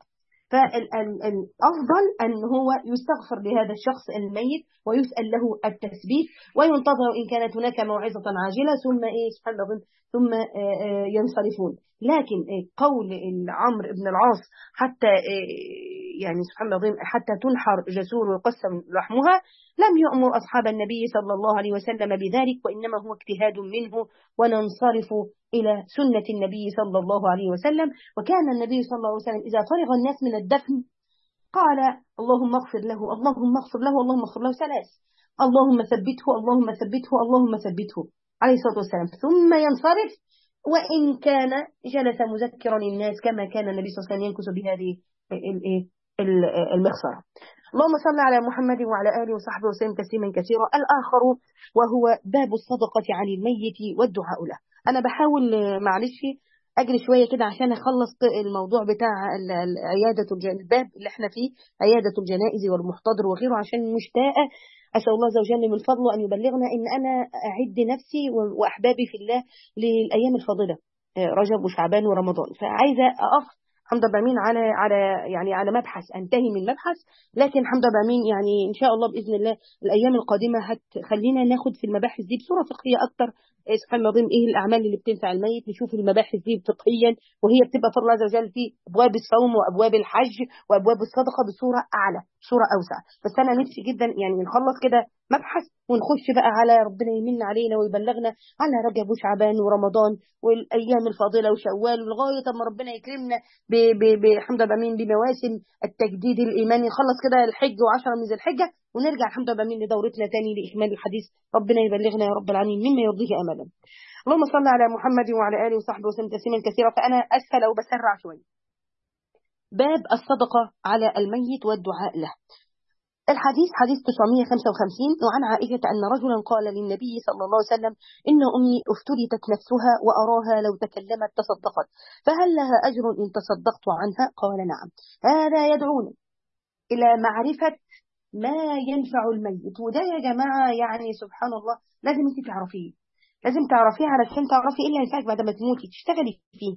فالأفضل أن هو يستغفر لهذا الشخص الميت ويسأل له التثبيت، وينتظر إن كانت هناك موعظة عاجلة ثم إيه سبحان الله ثم ينصرفون. لكن قول عمرو بن العاص حتى يعني سبحان الله حتى تنحر جزور ويقسم لحمها لم يأمر أصحاب النبي صلى الله عليه وسلم بذلك، وإنما هو اجتهاد منه، وننصرف إلى سنة النبي صلى الله عليه وسلم. وكان النبي صلى الله عليه وسلم إذا فرغ الناس من الدفن قال اللهم اغفر له اللهم اغفر له اللهم اغفر له ثلاث، اللهم ثبته اللهم ثبته اللهم ثبته عليه الصلاة والسلام، ثم ينصرف، وإن كان جلس مذكرا الناس كما كان النبي صلى الله عليه وسلم ينكس بهذه المخصرة. اللهم صل على محمد وعلى آله وصحبه وسلم تسليما كثيرا. الآخر وهو باب الصدقة عن الميت والدعاء له. أنا بحاول معلش أجري شوية كده عشان أخلص الموضوع بتاع عيادة الباب اللي احنا فيه، عيادة الجنائز والمحتضر وغيره، عشان مشتاقة أسأل الله عز وجل من فضله أن يبلغنا إن أنا أعد نفسي وأحبابي في الله للأيام الفاضلة رجب وشعبان ورمضان. فعايزة أقف حمد رب العالمين على على يعني على مبحث انتهي من مبحث، لكن حمد رب العالمين يعني ان شاء الله باذن الله الايام القادمه هتخلينا ناخد في المباحث دي بصوره فقهيه اكتر. سبحان الله ايه الاعمال اللي بتنفع الميت، نشوف المباحث دي فقهيا، وهي بتبقى فضل الله عز وجل في ابواب الصوم وابواب الحج وابواب الصدقه بصوره اعلى، بصوره اوسع. بس انا نفسي جدا يعني نخلص كده مبحث ونخش بقى على ربنا يمن علينا ويبلغنا على رجب وشعبان ورمضان والايام الفاضله وشوال لغايه اما ربنا يكرمنا بحمد رب العالمين بمواسم التجديد الايماني. نخلص كده الحج وعشرة من ذي الحجه ونرجع الحمد لله من لدورتنا تاني لاكمال الحديث. ربنا يبلغنا يا رب العالمين مما يرضيه املا. اللهم صل على محمد وعلى اله وصحبه وسلم تسليما كثيرا. فانا اسفل او بسرع شويه. باب الصدقه على الميت والدعاء له. الحديث حديث تسعمائة وخمسة وخمسين، وعن عائشة أن رجلا قال للنبي صلى الله عليه وسلم إن أمي افترتت نفسها وأراها لو تكلمت تصدقت، فهل لها أجر إن تصدقت عنها؟ قال نعم. هذا يدعونا إلى معرفة ما ينفع الميت، وده يا جماعة يعني سبحان الله لازم انت تعرفيه، لازم تعرفيه علشان تعرفي إيه اللي ينفعك بعد ما تموتي تشتغلي فيه.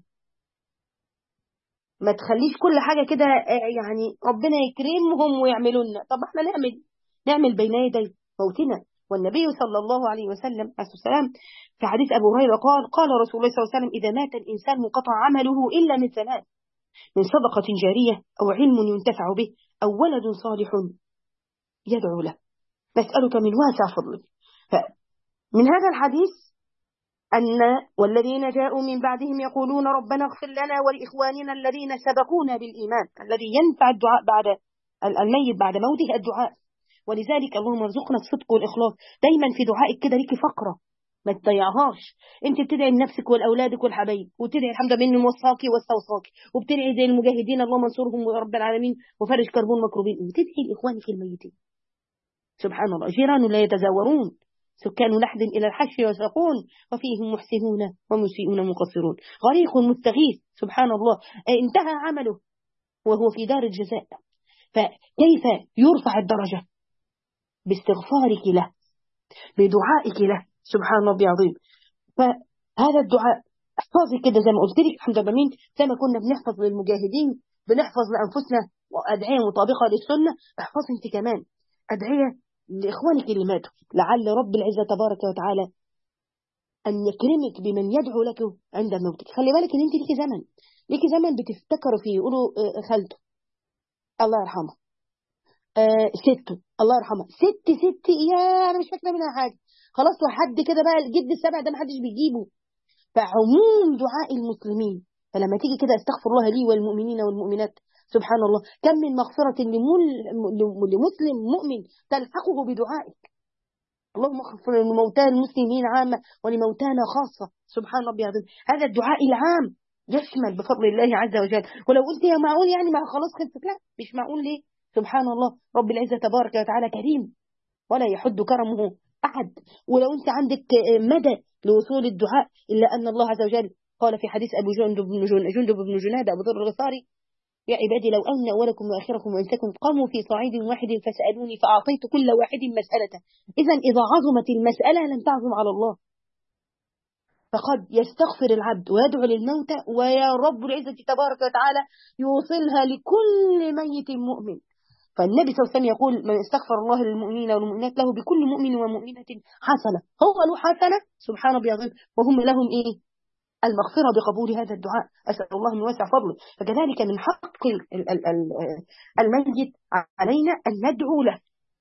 ما تخليش كل حاجة كده يعني ربنا يكرمهم ويعملوا لنا، طب احنا نعمل نعمل بين يدي موتنا. والنبي صلى الله عليه وسلم عليه السلام في حديث أبو هريرة قال قال رسول الله صلى الله عليه وسلم إذا مات الإنسان انقطع عمله إلا من ثلاث: من صدقة جارية أو علم ينتفع به أو ولد صالح يدعو له. نسألك من واسع فضلك. فمن هذا الحديث أن والذين جاءوا من بعدهم يقولون ربنا اغفر لنا ولإخواننا الذين سبقونا بالإيمان، الذي ينفع الدعاء بعد الميت بعد موته الدعاء. ولذلك اللهم ارزقنا الصدق والإخلاص دايما في دعائك كده، ليكي فقرة ما تضيعهاش. انت بتدعي لنفسك ولأولادك والحبايب، وتدعي الحمد لله من وصاكي واستوصاكي، وبتدعي زي المجاهدين اللهم انصرهم يا رب العالمين وفرج كربون مكروبين، وتدعي لإخوانك الميتين. سبحان الله جيران لا يتزاورون، سكان لحد إلى الحش يسرقون، وفيهم محسنون ومسيئون مقصرون، غريق مستغيث. سبحان الله انتهى عمله وهو في دار الجزاء. فكيف يرفع الدرجة؟ باستغفارك له، بدعائك له. سبحان ربي عظيم. فهذا الدعاء احفظي كده زي ما قلت لك الحمد لله، زي ما كنا بنحفظ للمجاهدين بنحفظ لأنفسنا وأدعية مطابقة للسنة، احفظي انت كمان أدعية لإخوانك اللي ماتوا، لعل رب العزة تبارك وتعالى أن يكرمك بمن يدعو لك عند موتك. خلي بالك إن أنت ليكي زمن، ليكي زمن بتفتكروا فيه، يقولوا خالته الله يرحمها، آه سته الله يرحمها، ست ست يا أنا مش فاكرة منها حاجة، خلاص لحد كده بقى الجد السبع ده محدش بيجيبه. فعموم دعاء المسلمين، فلما تيجي كده استغفر الله لي والمؤمنين والمؤمنات، سبحان الله كم من مغفرة لمسلم مؤمن تلحقه بدعائك. اللهم اغفر لموتى المسلمين عامة ولموتانا خاصة. سبحان ربي العظيم. هذا الدعاء العام يشمل بفضل الله عز وجل. ولو قلت يا معقول يعني ما خلاص خلصت، لا مش معقول. ليه؟ سبحان الله رب العزة تبارك وتعالى كريم ولا يحد كرمه أحد. ولو أنت عندك مدى لوصول الدعاء إلا أن الله عز وجل قال في حديث أبو جندب بن جندب بن جنادة أبو ذر الغفاري: يا عبادي لو أن أولكم وآخركم وإنسكم قاموا في صعيد واحد فسألوني فأعطيت كل واحد مسألته. إذا إذا عظمت المسألة لم تعظم على الله، فقد يستغفر العبد ويدعو للموتى ويا رب العزة تبارك وتعالى يوصلها لكل ميت مؤمن. فالنبي صلى الله عليه وسلم يقول: من استغفر الله للمؤمنين والمؤمنات له بكل مؤمن ومؤمنة حسنة، هو له حسنة سبحان ربي العظيم، وهم لهم إيه؟ المغفرة بقبول هذا الدعاء. أسأل الله من واسع فضله. فكذلك من حق الميت علينا أن ندعو له،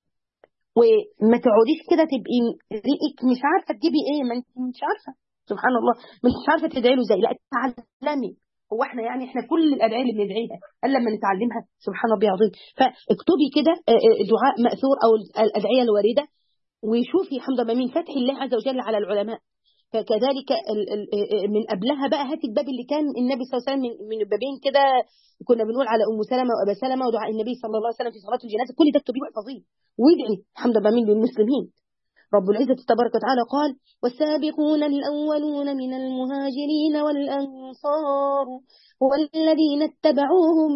وما تقعديش كده تبقي ريقك مش عارفة تجيبي إيه، ما انت مش عارفة سبحان الله مش عارفة تدعي له ازاي. لا تعلمي. هو احنا يعني احنا كل الأدعية اللي بندعيها الا لما نتعلمها سبحان ربي العظيم. فاكتبي كده دعاء مأثور أو الأدعية الواردة، وشوفي الحمد لله من فتح الله عز وجل على العلماء. فكذلك من قبلها بقى هات الباب اللي كان النبي صلى الله عليه وسلم من البابين كده، كنا بنقول على ام سلمة وابا سلمة ودعاء النبي صلى الله عليه وسلم في صلاة الجنازة، كل ده اكتبيه واحفظيه وادعي الحمد لله من للمسلمين. رب العزة تبارك وتعالى قال: والسابقون الأولون من المهاجرين والأنصار والذين اتبعوهم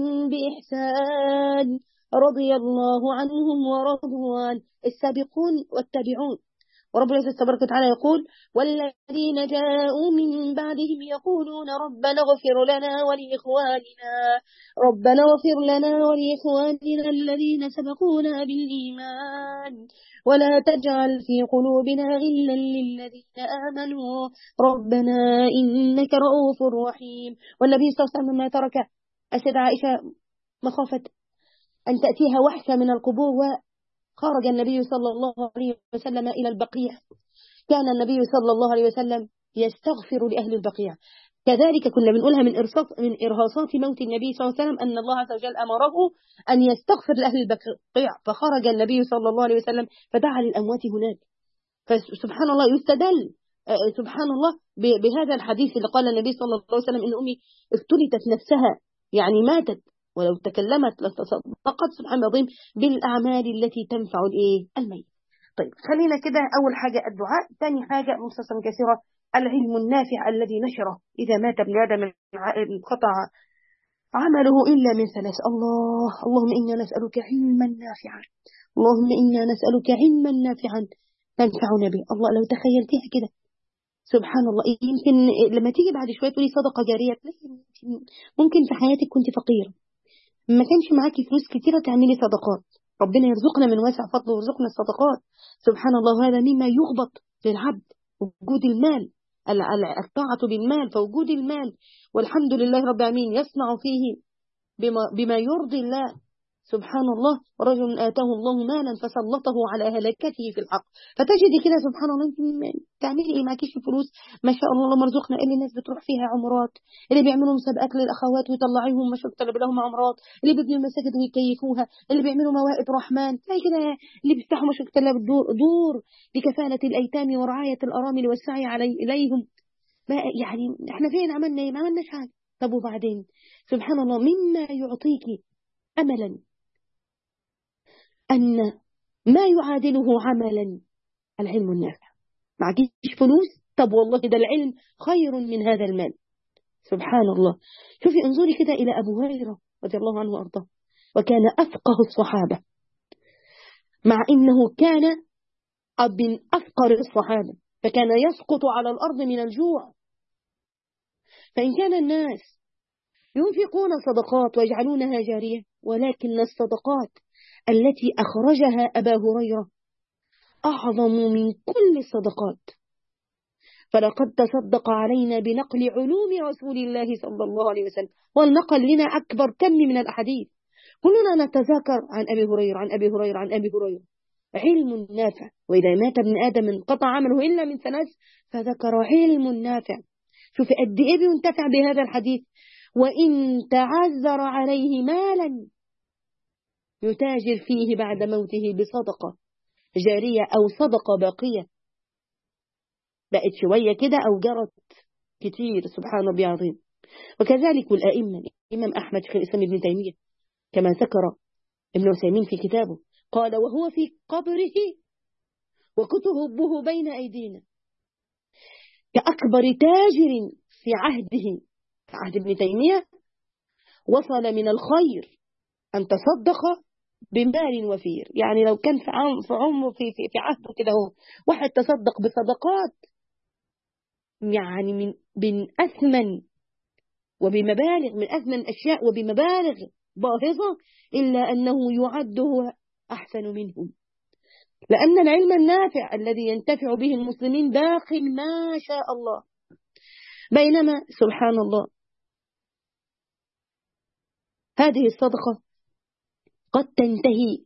بإحسان رضي الله عنهم ورضوا عنه. السابقون والتابعون. ورب العزة تبارك وتعالى يقول: والذين جاءوا من بعدهم يقولون ربنا اغفر لنا ولإخواننا ربنا اغفر لنا ولإخواننا الذين سبقونا بالإيمان ولا تجعل في قلوبنا غلا للذين آمنوا ربنا إنك رؤوف رحيم. والنبي صلى الله عليه وسلم ما ترك السيدة عائشة مخافة أن تأتيها وحشة من القبور، خرج النبي صلى الله عليه وسلم إلى البقيع. كان النبي صلى الله عليه وسلم يستغفر لأهل البقيع. كذلك كنا بنقولها من إرصاص من إرهاصات موت النبي صلى الله عليه وسلم أن الله عز وجل أمره أن يستغفر لأهل البقيع، فخرج النبي صلى الله عليه وسلم فدعا للأموات هناك. فسبحان الله يستدل سبحان الله بهذا الحديث اللي قال النبي صلى الله عليه وسلم إن أمي افتلتت نفسها، يعني ماتت، ولو تكلمت لتصدقت سبحان الله العظيم بالأعمال التي تنفع الإيه الميت. طيب خلينا كده أول حاجة الدعاء، ثاني حاجة مختصرا كثيرة العلم النافع الذي نشره. إذا مات ابن آدم انقطع عمله إلا من ثلاث. الله اللهم إنا نسألك علما نافعا، اللهم إنا نسألك علما نافعا تنفعنا به. الله لو تخيلتيها كده سبحان الله، يمكن لما تيجي بعد شوية تقولي صدقة جارية، ممكن في حياتك كنت فقيرة ما كانش معاكي فلوس كتيرة تعملي صدقات، ربنا يرزقنا من واسع فضله ويرزقنا الصدقات سبحان الله. هذا مما يغبط للعبد وجود المال، الطاعة بالمال، فوجود المال والحمد لله رب العالمين يصنع فيه بما, بما يرضي الله سبحان الله. رجل آتاه الله مالا فسلطه على هلكته في الحق. فتجدي كده سبحان الله انت تعملي ايه معكيش فلوس، ما شاء الله اللهم ارزقنا. اللي الناس بتروح فيها عمرات، اللي بيعملوا مسابقات للاخوات ويطلعيهم ما شاء الله لهم عمرات، اللي بيبنوا المساجد ويكيفوها، اللي بيعملوا موائد رحمن، زي كده اللي بيفتحوا ما شاء الله دور, دور لكفالة الايتام ورعاية الارامل والسعي علي اليهم. يعني احنا فين عملنا ايه؟ ما عملناش حاجه. طب وبعدين سبحان الله مما يعطيكي املا أن ما يعادله عملا العلم النافع. معكيش فلوس، طب والله ده العلم خير من هذا المال سبحان الله. شوفي انظري كده إلى أبو هريرة رضي الله عنه وأرضاه، وكان أفقه الصحابة مع إنه كان من أفقر الصحابة، فكان يسقط على الأرض من الجوع. فإن كان الناس ينفقون صدقات ويجعلونها جارية، ولكن الصدقات التي أخرجها أبا هريرة أعظم من كل الصدقات. فلقد تصدق علينا بنقل علوم رسول الله صلى الله عليه وسلم، والنقل لنا أكبر كم من الأحاديث. كلنا نتذاكر عن أبي هريرة عن أبي هريرة عن أبي هريرة. علم نافع. وإذا مات ابن آدم انقطع عمله إلا من ثلاث، فذكر علم نافع. شوف قد إيه بينتفع بهذا الحديث. وإن تعذر عليه مالا يتاجر فيه بعد موته بصدقة جارية أو صدقة باقية، بقت شوية كده أو جرت كتير سبحان ربي العظيم. وكذلك الأئمة، الإمام أحمد شيخ الإسلام ابن تيمية كما ذكر ابن عثيمين في كتابه قال: وهو في قبره وكتبه بين أيدينا كأكبر تاجر في عهده، في عهد ابن تيمية، وصل من الخير أن تصدق بمال وفير. يعني لو كان في عم في عمره في في, في عهده كده هو واحد تصدق بصدقات يعني من من أثمن وبمبالغ، من أثمن الأشياء وبمبالغ باهظة، إلا أنه يعد هو أحسن منهم، لأن العلم النافع الذي ينتفع به المسلمين داخل ما شاء الله. بينما سبحان الله هذه الصدقة قد تنتهي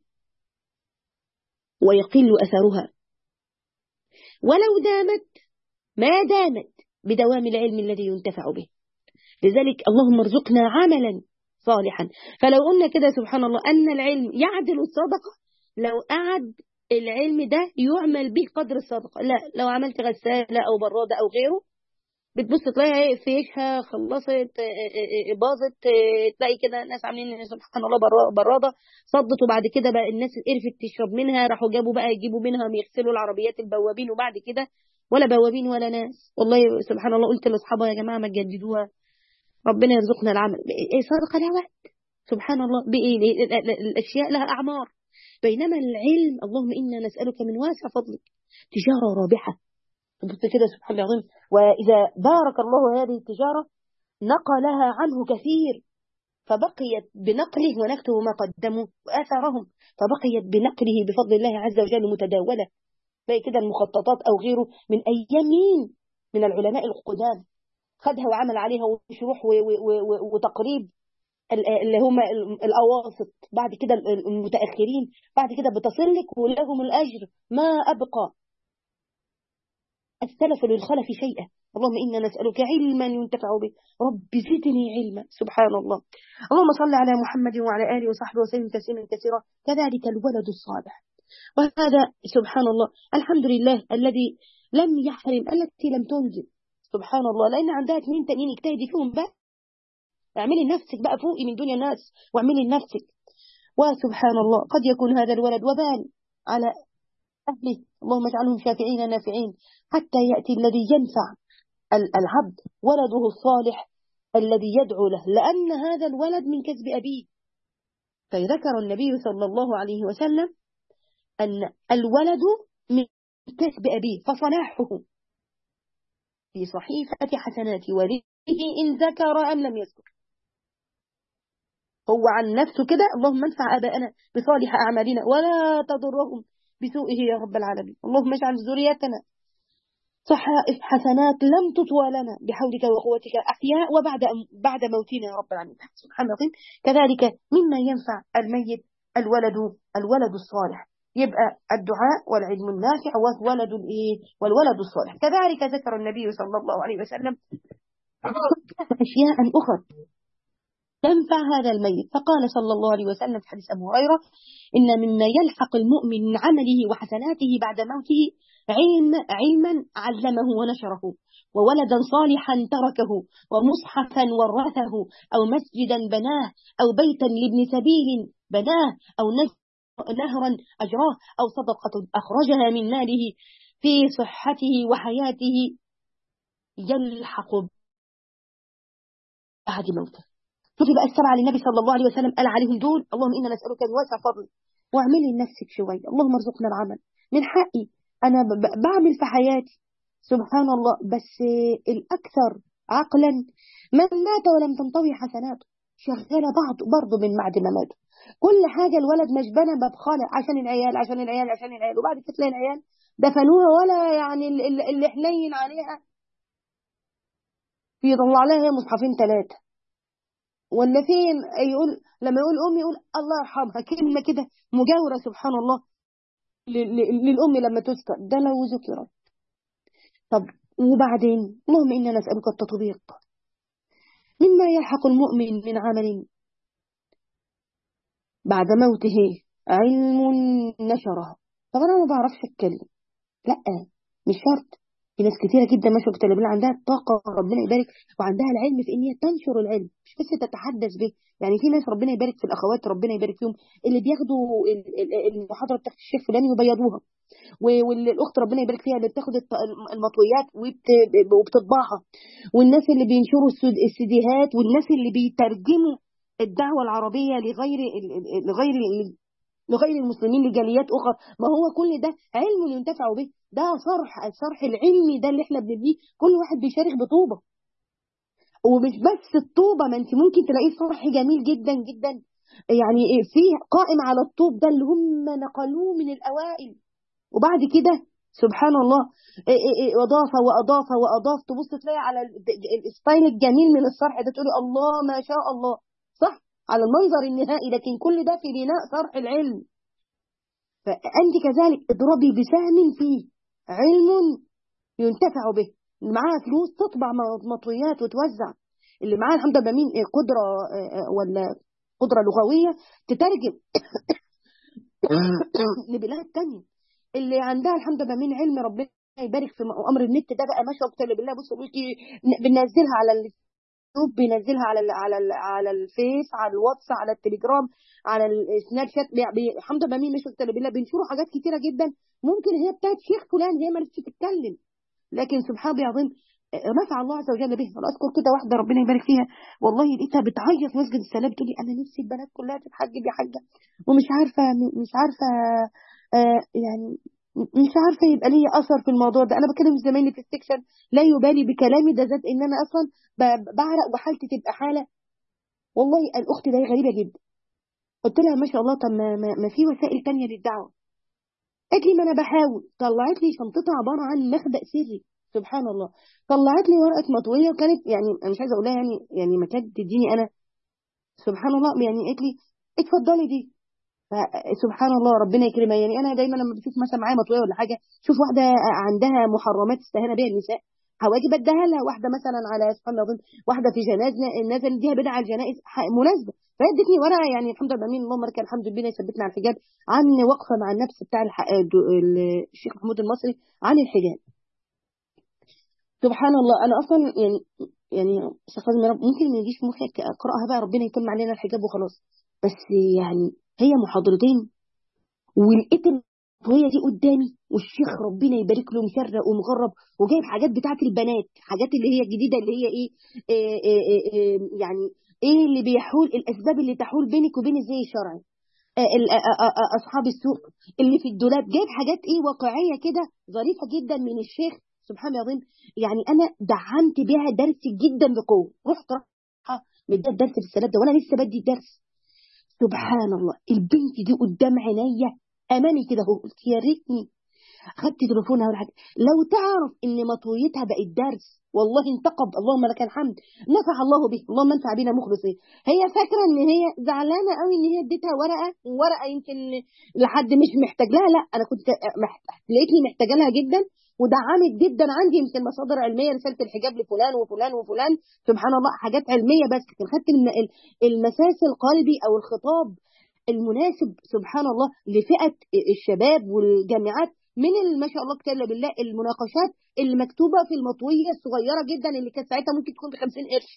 ويقل أثرها، ولو دامت ما دامت بدوام العلم الذي ينتفع به. لذلك اللهم ارزقنا عملا صالحا. فلو قلنا كده سبحان الله أن العلم يعدل الصدقة، لو قعد العلم ده يعمل به قدر الصدقة. لا، لو عملت غسالة أو برادة أو غيره، بتبص تلاقي فيشها خلصت باظت، تلاقي كده ناس عاملين سبحان الله برادة صدت، وبعد كده بقى الناس قرفت تشرب منها، راحوا جابوا بقى يجيبوا منها يغسلوا العربيات البوابين، وبعد كده ولا بوابين ولا ناس. والله سبحان الله قلت لاصحابها يا جماعة ما تجددوها، ربنا يرزقنا العمل. ايه صدقة لها وقت سبحان الله، بايه الاشياء لها اعمار. بينما العلم اللهم انا نسألك من واسع فضلك تجارة رابحة. بص كده سبحان الله العظيم، وإذا بارك الله هذه التجارة نقلها عنه كثير، فبقيت بنقله ونكتب ما قدموا وآثارهم، فبقيت بنقله بفضل الله عز وجل متداولة. زي كده المخططات أو غيره من أيام مين من العلماء القدام، خدها وعمل عليها وشروح وتقريب اللي هم الأواسط، بعد كده المتأخرين، بعد كده بتصل لك ولهم الأجر ما أبقى السلف للخلف شيئا. اللهم إنا نسألك علما ينتفع به، رب زدني علما. سبحان الله. اللهم صل على محمد وعلى آله وصحبه وسلم تسليما كثيرا. كذلك الولد الصالح، وهذا سبحان الله الحمد لله الذي لم يحرم، التي لم تنزل سبحان الله، لأن عندها اثنين تانيين اجتهدي فيهم بقى، اعملي لنفسك بقى فوقي من دنيا الناس واعملي لنفسك. وسبحان الله قد يكون هذا الولد وبال على أهله، اللهم اجعلهم شافعين نافعين حتى يأتي الذي ينفع العبد ولده الصالح الذي يدعو له، لأن هذا الولد من كسب أبيه. فذكر النبي صلى الله عليه وسلم أن الولد من كسب أبيه، فصلاحه في صحيفة حسنات وليه إن ذكر أم لم يذكر. هو عن نفسه كده اللهم انفع آباءنا بصالح أعمالنا ولا تضرهم بسوئه يا رب العالمين. اللهم اجعل ذريتنا صحائف حسنات لم تطوى لنا بحولك وقوتك أحياء وبعد بعد موتنا يا رب العالمين. سبحان الله. كذلك مما ينفع الميت الولد الولد الصالح، يبقى الدعاء والعلم النافع والولد الايه والولد الصالح. كذلك ذكر النبي صلى الله عليه وسلم أشياء أخرى تنفع هذا الميت، فقال صلى الله عليه وسلم في حديث أبو هريرة إن مما يلحق المؤمن من عمله وحسناته بعد موته علم علما علمه ونشره، وولدا صالحا تركه، ومصحفا ورثه، أو مسجدا بناه، أو بيتا لابن سبيل بناه، أو نهرا أجراه، أو صدقة أخرجها من ماله في صحته وحياته يلحق بعد موته. شوفي بقى السبعة اللي النبي صلى الله عليه وسلم قال عليهم دول، اللهم إنا نسألك من واسع فضلك، واعملي لنفسك شوية، اللهم ارزقنا العمل من حقي أنا بعمل في حياتي سبحان الله. بس الأكثر عقلا من مات ولم تنطوي حسناته، شغالة بعض برضه من بعد ما مات، كل حاجة الولد مجبنة ببخالة عشان العيال عشان العيال عشان العيال، وبعد كده تلاقي العيال دفنوها ولا يعني اللي حنين عليها يطلع لها مصحفين ثلاثة، ولا فين يقول لما يقول أمي يقول الله يرحمها، كلمة كده مجاورة سبحان الله للأم لما تذكر، ده لو ذكرت. طب وبعدين اللهم إنا نسألك التطبيق مما يلحق المؤمن من عمل بعد موته علم نشره. طب أنا ما بعرفش أتكلم، لا مش شرط، في ناس كتيرة جدا ما شاء الله عندها الطاقة ربنا يبارك وعندها العلم في ان هي تنشر العلم مش بس تتحدث به. يعني في ناس ربنا يبارك في الأخوات ربنا يبارك فيهم اللي بياخدوا المحاضرة بتاعت الشيخ فلان يبيضوها والاخت ربنا يبارك فيها اللي بتاخد المطويات وبتطبعها، والناس اللي بينشروا السيديهات، والناس اللي بيترجموا الدعوه العربيه لغير لغير لغير المسلمين لجاليات اخرى. ما هو كل ده علم ينتفع به، ده صرح الصرح العلمي ده اللي احنا بنبنيه، كل واحد بيشارك بطوبه. ومش بس الطوبه، ما انت ممكن تلاقيه صرح جميل جدا جدا، يعني فيه قائم على الطوب ده اللي هم نقلوه من الاوائل، وبعد كده سبحان الله اضاف واضاف واضاف، تبص تلاقي على الستايل الجميل من الصرح ده تقولي الله ما شاء الله، صح، على المنظر النهائي، لكن كل ده في بناء صرح العلم. فأنت كذلك اضربي بسهم فيه علم ينتفع به. اللي معاها فلوس تطبع مطويات وتوزع، اللي معاها الحمد لله مين قدرة ولا قدرة لغوية تترجم لبلاد تانية، اللي عندها الحمد لله مين علم ربنا يبارك في أمر النت ده بقى ما شاء الله بالله. بصوا بننزلها على اليوتيوب، بينزلها على ال على ال على الفيس، على الواتس، على التليجرام، على السناب شات، الحمد لله مين ما شاء الله بالله بينشروا حاجات كتيرة جدا. ممكن هي بتاعت شيخ فلان هي ما لسه تتكلم، لكن سبحان الله العظيم نفع الله عز وجل به. انا اذكر كده واحده ربنا يبارك فيها، والله لقيتها بتعيط في مسجد السلام تقول لي انا نفسي البنات كلها تتحجب يا حاجه، ومش عارفه مش عارفه آه يعني مش عارفه يبقى لي اثر في الموضوع ده. انا بكلم زمايلي في السكشن لا يبالي بكلامي ده، زاد ان انا اصلا بعرق وحالتي تبقى حاله. والله الاخت دي غريبه جدا، قلت لها ما شاء الله طب ما, ما, ما في وسائل تانية للدعوه. قالت لي ما انا بحاول. طلعت لي شنطتها عباره عن مخبأ سري، سبحان الله. طلعت لي ورقه مطويه، وكانت يعني انا مش عايزه اقولها يعني يعني ما كانت تديني انا، سبحان الله يعني قالت لي اتفضلي دي. سبحان الله ربنا يكرمها. يعني انا دايما لما بشوف مثلا معايا مطويه ولا حاجه، شوف واحده عندها محرمات استهانه بها النساء، حواجب اديها لها. واحده مثلا على سبحان الله واحده في جنازه نازل نديها بدع الجنائز مناسبه، فادتني ورقه يعني الحمد لله مين اللهم لك الحمد لله يثبتنا على الحجاب، عن وقفه مع النفس بتاع الح... الشيخ محمود المصري عن الحجاب. سبحان الله انا اصلا يعني يعني استغفر رب ممكن ما يجيش في مخي اقراها بقى ربنا يتم علينا الحجاب وخلاص، بس يعني هي محاضرتين ولقيت الهوية دي قدامي، والشيخ ربنا يبارك له مشرق ومغرب وجايب حاجات بتاعت البنات، حاجات اللي هي الجديدة اللي هي ايه, إيه, إيه, إيه يعني ايه اللي بيحول الاسباب اللي تحول بينك وبين الزي الشرعي، اصحاب السوق اللي في الدولاب، جايب حاجات ايه واقعية كده ظريفة جدا من الشيخ سبحان الله العظيم. يعني انا دعمت بها درس جدا بقوة، رحت رايحة مديت درس في السلام ده وانا لسه بدي الدرس. سبحان الله البنت دي قدام عينيا امامي كده اهو، قلت يا ريتني خدت تليفونها ولا حاجه. لو تعرف ان مطويتها بقت درس والله انتقب، اللهم لك الحمد، نفع الله به، اللهم انفع بنا مخلصين. هي فاكره ان هي زعلانه قوي ان هي اديتها ورقه، ورقه يمكن لحد مش محتاج لها، لا انا كنت محتاج، لقيتني محتاجه لها جدا ودعمت جدا عندي يمكن مصادر علميه، رساله الحجاب لفلان وفلان وفلان سبحان الله حاجات علميه، بس لكن خدت المساس القلبي او الخطاب المناسب سبحان الله لفئه الشباب والجامعات من ما شاء الله كتاب بالله المناقشات اللي مكتوبه في المطويه الصغيره جدا اللي كانت ساعتها ممكن تكون ب خمسين قرش.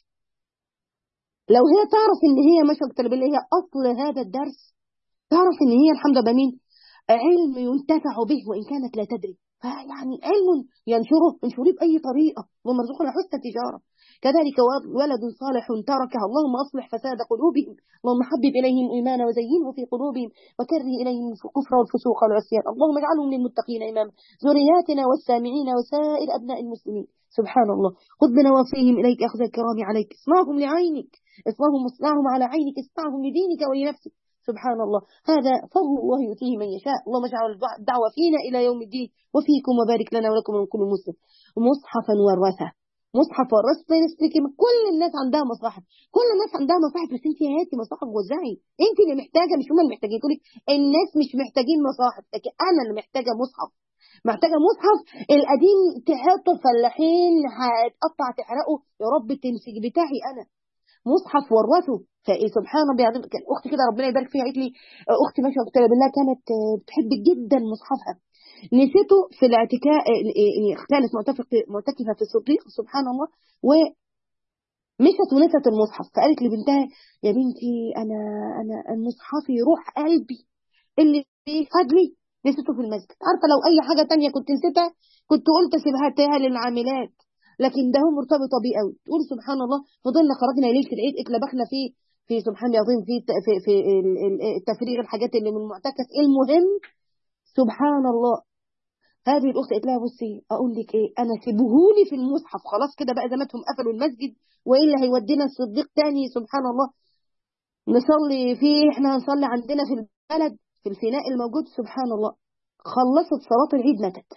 لو هي تعرف ان هي ما شاء الله كتاب بالله هي اصل هذا الدرس، تعرف ان هي الحمد لله مين علم ينتفع به وان كانت لا تدري، فيعني علم ينشره انشره باي طريقه، اللهم ارزقنا حسن التجاره. كذلك ولد صالح تركه، اللهم اصلح فساد قلوبهم، اللهم حبب اليهم الايمان وزينه في قلوبهم وكره اليهم الكفر والفسوق والعصيان، اللهم اجعلهم للمتقين اماما، ذرياتنا والسامعين وسائر ابناء المسلمين. سبحان الله خذ بنواصيهم اليك اخذ الكرام عليك، اصنعهم لعينك، اصنعهم اصنعهم على عينك، اصنعهم لدينك ولنفسك. سبحان الله هذا فضل الله يؤتيه من يشاء. اللهم اجعل الدعوة فينا إلى يوم الدين وفيكم وبارك لنا ولكم من كل مسلم. مصحفا ورثه، مصحف ورثه يسلكم. كل الناس عندها مصاحف، كل الناس عندها مصاحف، بس انت يا هاتي مصاحف وزعي، انت اللي محتاجه مش هم اللي محتاجين. تقولي الناس مش محتاجين مصاحف، لكن انا اللي محتاجه مصحف، محتاجه مصحف. القديم تحطه فلاحين هتقطع تحرقه، يا رب تمسك بتاعي انا مصحف ورثه. فسبحان الله يعني اختي كده ربنا يبارك فيها قالت لي اختي ما شاء الله بالله كانت بتحب جدا مصحفها، نسيته في الاعتكاف، كانت معتكفه في الصديق سبحان الله ومشت ونست المصحف، فقالت لبنتها يا بنتي انا انا المصحف روح قلبي اللي بيشهد لي نسيته في المسجد. عارفه لو اي حاجه تانية كنت نسيتها كنت قلت سيبها للعاملات، لكن ده هو مرتبطه بيه قوي. تقول سبحان الله، فضلنا خرجنا ليله العيد اتلبخنا في في سبحان العظيم في في في التفريغ الحاجات اللي من المعتكف. المهم سبحان الله، هذه الاخت قالت لها بصي اقول لك ايه، انا سيبهولي في المصحف خلاص كده بقى، زمانهم قفلوا المسجد والا هيودينا الصديق تاني. سبحان الله نصلي فيه، احنا هنصلي عندنا في البلد في الفناء الموجود. سبحان الله خلصت صلاة العيد ماتت،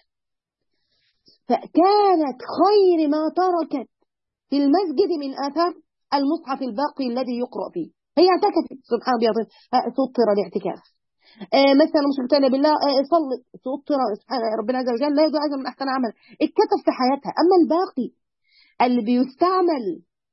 فكانت خير ما تركت في المسجد من آثار المصحف الباقي الذي يقرأ فيه. هي اعتكفت سبحان الله، سطر الاعتكاف. آه مثلا مش مبتلى بالله آه صلي، سطر سبحان ربنا عز وجل لا يضيع من احسن عمل، اتكتب في حياتها. اما الباقي اللي بيستعمل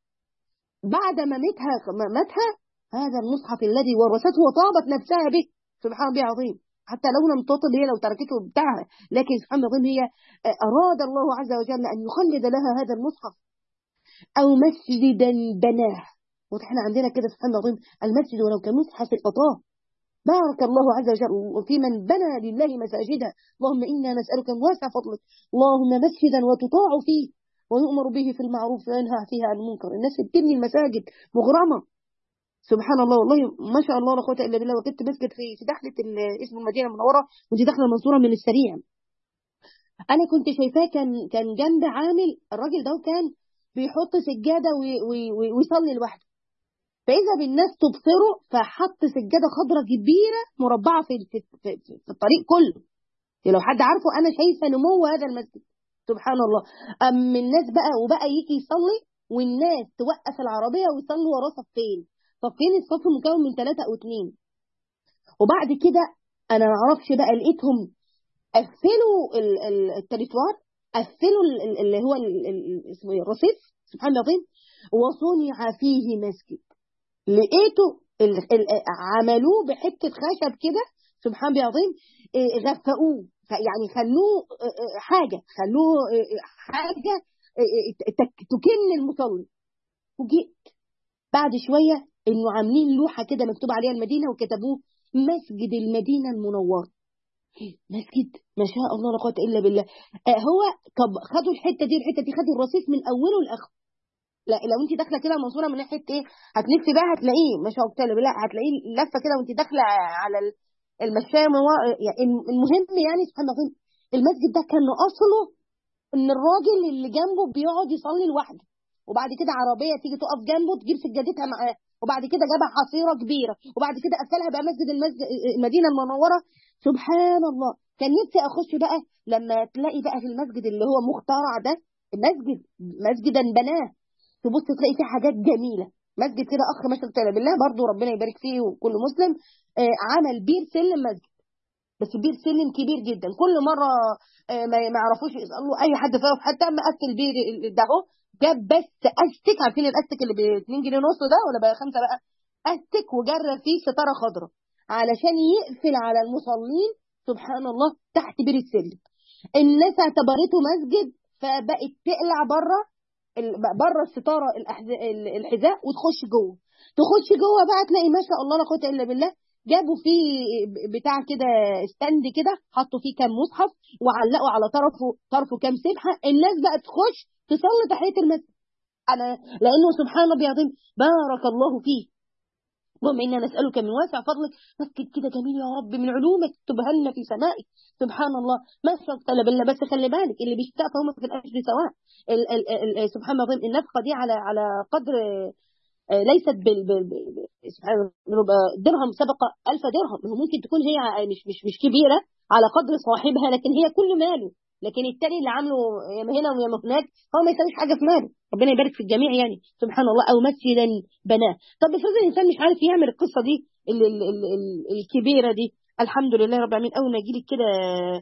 بعد ما ماتها ماتها، هذا المصحف الذي ورثته وطابت نفسها به سبحان الله عظيم، حتى لو لم تطب هي لو تركته بتاعها، لكن سبحان الله عظيم هي أراد الله عز وجل أن يخلد لها هذا المصحف. أو مسجدا بناه، وإحنا عندنا كده سبحان الله عظيم المسجد ولو كمصحف القطاه. بارك الله عز وجل في من بنى لله مساجدا. اللهم إنا نسألك من واسع فضلك، اللهم مسجدا وتطاع فيه ويؤمر به في المعروف وينهى فيها عن المنكر. الناس بتبني المساجد مغرمة سبحان الله، والله ما شاء الله لا قوه الا بالله. وكنت مسجد في في دخله اسم المدينه المنوره، ودي داخله المنصوره من السريع. انا كنت شايفاه كان كان جنب عامل، الراجل ده كان بيحط سجاده ويصلي لوحده، فاذا بالناس تبصره فحط سجاده خضراء كبيره مربعه في في, في, في الطريق كله. لو حد عارفه انا شايفه نمو هذا المسجد سبحان الله. ام الناس بقى وبقى يجي يصلي والناس توقف العربيه ويصلوا وراه صفين، صفين الصف مكون من ثلاثة أو اثنين. وبعد كده أنا ما أعرفش بقى لقيتهم قفلوا التريتوار، قفلوا اللي هو اسمه ايه الرصيف سبحان الله العظيم، وصنع فيه مسجد. لقيته عملوه بحتة خشب كده سبحان الله العظيم، غفقوه يعني خلوه حاجة، خلوه حاجة تكن المصلي. وجئت بعد شوية انه عاملين لوحة كده مكتوب عليها المدينة وكتبوه مسجد المدينة المنورة. مسجد ما شاء الله لا قوة الا بالله. آه هو طب خدوا الحتة دي الحتة دي خدوا الرصيف من اوله لاخره. لا لو انت داخله كده المنصوره من ناحيه ايه هتلفي بقى هتلاقيه ما شاء الله بالله، هتلاقيه لفه كده وانت داخله على المشايه. يعني المهم يعني سبحان الله المسجد ده كان اصله ان الراجل اللي جنبه بيقعد يصلي لوحده، وبعد كده عربيه تيجي تقف جنبه تجيب سجادتها معاه، وبعد كده جابها حصيره كبيره، وبعد كده قفلها بقى مسجد المسجد المدينه المنوره. سبحان الله كان نفسي اخش بقى لما تلاقي بقى في المسجد اللي هو مخترع ده، المسجد مسجدا بناه، تبص تلاقي فيه حاجات جميله. مسجد كده اخ ما شاء الله بالله برضه ربنا يبارك فيه وكل مسلم، آه عمل بير سلم مسجد، بس بير سلم كبير جدا. كل مره آه ما يعرفوش يسالوا اي حد فيهم حتى ما قفل البير ده اهو، جاب بس استك، عارفين الاستك اللي ب اتنين جنيه ونص ده ولا بقى خمسه بقى، استك وجرى فيه ستاره خضراء علشان يقفل على المصلين سبحان الله تحت بير السلم. الناس اعتبرته مسجد فبقت تقلع بره بره الستاره الحذاء وتخش جوه، تخش جوه بقى تلاقي ما شاء الله لا قوه الا بالله جابوا فيه بتاع كده ستاند كده حطوا فيه كام مصحف وعلقوا على طرفه طرفه كام سبحه. الناس بقى تخش تصلي تحيه المسجد. انا لانه سبحان الله العظيم بارك الله فيه. اللهم انا نسالك من واسع فضلك مسجد كده جميل يا رب من علومك تبها لنا في سمائك سبحان الله ما شاء الله بالله. بس خلي بالك اللي بيشتاق فهم في الاجر سواء. ال ال ال سبحان الله النفقه دي على على قدر ليست بال سبحان الله درهم سبق ألف درهم. ممكن تكون هي مش مش مش كبيره على قدر صاحبها لكن هي كل ماله، لكن التاني اللي عامله يا هنا ويا هناك هو ما يسويش حاجه في ماله. ربنا يبارك في الجميع يعني سبحان الله. او مسجدا بناه. طب افرض الانسان مش عارف يعمل القصه دي ال ال ال ال الكبيره دي، الحمد لله رب العالمين اول ما يجي لك كده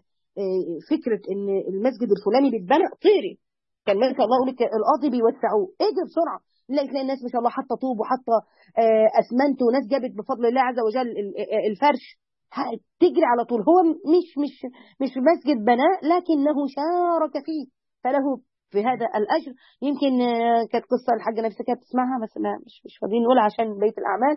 فكره ان المسجد الفلاني بيتبنى طيري، كان ما شاء الله اقول لك القاضي بيوسعوه ايه ده بسرعه، نلاقي تلاقي الناس ما شاء الله حاطه طوب وحاطه اسمنت، وناس جابت بفضل الله عز وجل الفرش تجري على طول. هو مش مش مش مسجد بناء لكنه شارك فيه فله في هذا الاجر. يمكن كانت قصه الحاجه نفسها كانت تسمعها بس ما مش مش فاضيين نقولها عشان بيت الاعمال.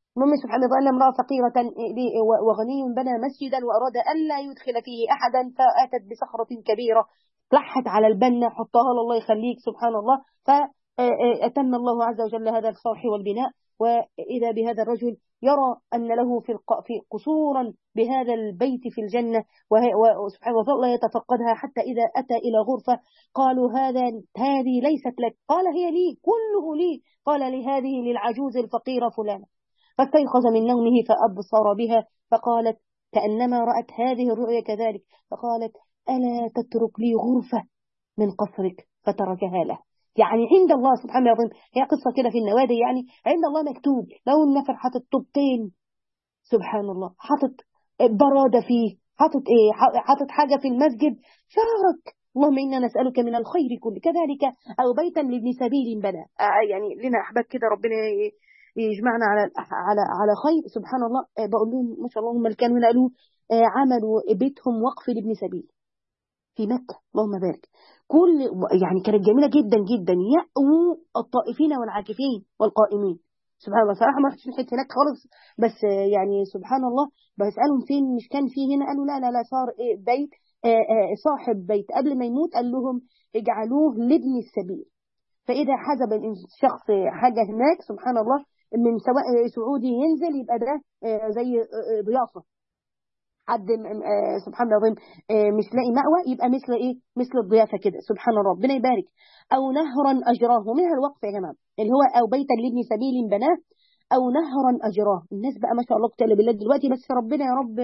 المهم سبحان الله أن امرأة فقيرة وغني بنى مسجدا وأراد ألا يدخل فيه أحدا فأتت بصخرة كبيرة، لحت على البنة، حطها الله يخليك سبحان الله. فأتم الله عز وجل هذا الصرح والبناء، وإذا بهذا الرجل يرى أن له في في قصورا بهذا البيت في الجنة، وسبحان الله يتفقدها حتى إذا أتى إلى غرفة قالوا هذا هذه ليست لك، قال هي لي كله لي، قال لهذه للعجوز الفقيرة فلانة. فاستيقظ من نومه فأبصر بها فقالت كأنما رأت هذه الرؤيا كذلك، فقالت ألا تترك لي غرفة من قصرك، فتركها له. يعني عند الله سبحانه وتعالى هي قصة كده في النوادي، يعني عند الله مكتوب لو النفر حاطط طوبتين سبحان الله، حاطط برادة فيه، حاطط ايه، حاطط حاجة في المسجد، شارك اللهم إنا نسألك من الخير كله. كذلك أو بيتا لابن سبيل بنى، يعني لنا أحباب كده ربنا يجمعنا على على على خير سبحان الله. بقول لهم ما شاء الله هم اللي كانوا هنا قالوا عملوا بيتهم وقف لابن سبيل في مكة اللهم بارك. كل يعني كانت جميلة جدا جدا، يأووا الطائفين والعاكفين والقائمين سبحان الله. صراحة ما رحتش ناحية هناك خالص، بس يعني سبحان الله بسألهم فين، مش كان فيه هنا؟ قالوا لا لا لا صار بيت صاحب بيت قبل ما يموت قال لهم اجعلوه لابن السبيل، فإذا حجب الشخص حاجة هناك سبحان الله من سواء سعودي ينزل يبقى ده زي ضيافة، حد سبحان الله العظيم مش لاقي مأوى يبقى مثل ايه، مثل الضيافة كده سبحان الله ربنا يبارك. او نهرا اجراه، منها الوقف يا جماعه اللي هو او بيتا لابن سبيل بناه او نهرا اجراه. الناس بقى ما شاء الله قتال بالله دلوقتي، بس ربنا يا رب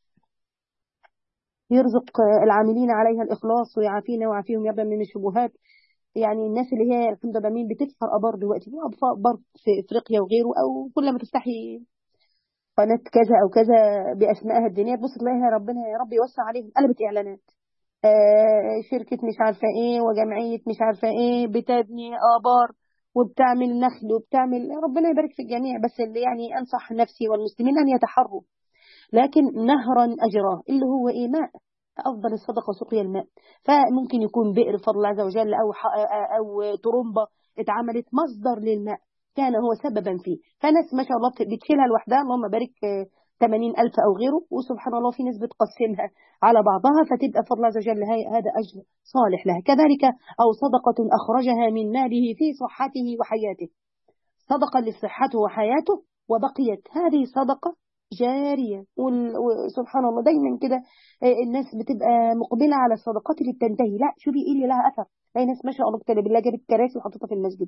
يرزق العاملين عليها الاخلاص ويعافينا ويعافيهم يا من الشبهات. يعني الناس اللي هي الحمد لله مين بتدفع ابار دلوقتي، ابار في افريقيا وغيره، او كل ما تفتحي قناة كذا أو كذا بأسمائها الدينية تبص تلاقيها ربنا يا رب يوسع عليهم قلبت إعلانات، آه شركة مش عارفة إيه وجمعية مش عارفة إيه بتبني آبار وبتعمل نخل وبتعمل، ربنا يبارك في الجميع. بس اللي يعني أنصح نفسي والمسلمين أن يتحروا. لكن نهرا أجراه اللي هو إيه، ماء، أفضل الصدقة سقي الماء. فممكن يكون بئر فضل الله عز وجل أو أو طرمبة اتعملت مصدر للماء كان هو سببا فيه، فناس ما شاء الله بتشيلها لوحدها اللهم بارك ثمانين ألف أو غيره، وسبحان الله في ناس بتقسمها على بعضها فتبقى فضل الله عز وجل هذا أجر صالح لها. كذلك أو صدقة أخرجها من ماله في صحته وحياته، صدقة لصحته وحياته وبقيت هذه صدقة جارية. وسبحان الله دايما كده الناس بتبقى مقبلة على الصدقات اللي بتنتهي، لا شوفي ايه اللي لها اثر. اي ناس ما شاء الله كتاب بالله جابت كراسي وحطتها في المسجد،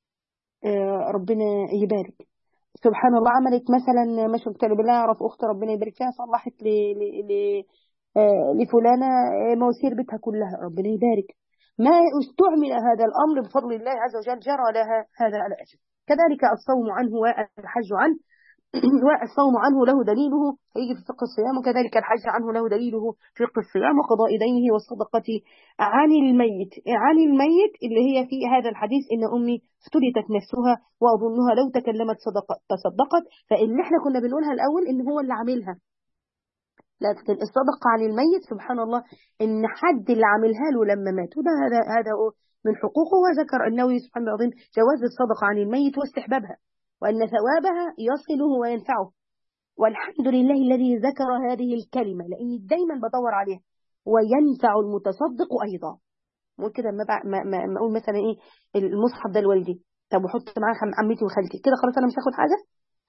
ربنا يبارك. سبحان الله عملت مثلا ما شاء الله كتاب بالله، اعرف اخت ربنا يبارك فيها صلحت ل ل ل لفلانة مواسير بيتها كلها ربنا يبارك. ما استعمل هذا الامر بفضل الله عز وجل جرى لها هذا الاجر. كذلك الصوم عنه والحج عنه والصوم عنه له دليله هيجي في فقه الصيام، وكذلك الحج عنه له دليله في فقه الصيام وقضاء دينه والصدقة عن الميت. عن الميت اللي هي في هذا الحديث إن أمي افتلتت نفسها وأظنها لو تكلمت صدقت تصدقت، فإن احنا كنا بنقولها الأول إن هو اللي عاملها، لكن الصدقة عن الميت سبحان الله إن حد اللي عاملها له لما مات، وده هذا هذا من حقوقه. وذكر النووي سبحان الله العظيم جواز الصدقة عن الميت واستحبابها، وأن ثوابها يصله وينفعه. والحمد لله الذي ذكر هذه الكلمة لأني دايما بدور عليها، وينفع المتصدق أيضا. ممكن لما ما ما ما أقول مثلا إيه المصحف ده لوالدي، طب وحط معاه عمتي وخالتي كده خلاص أنا مش هاخد حاجة.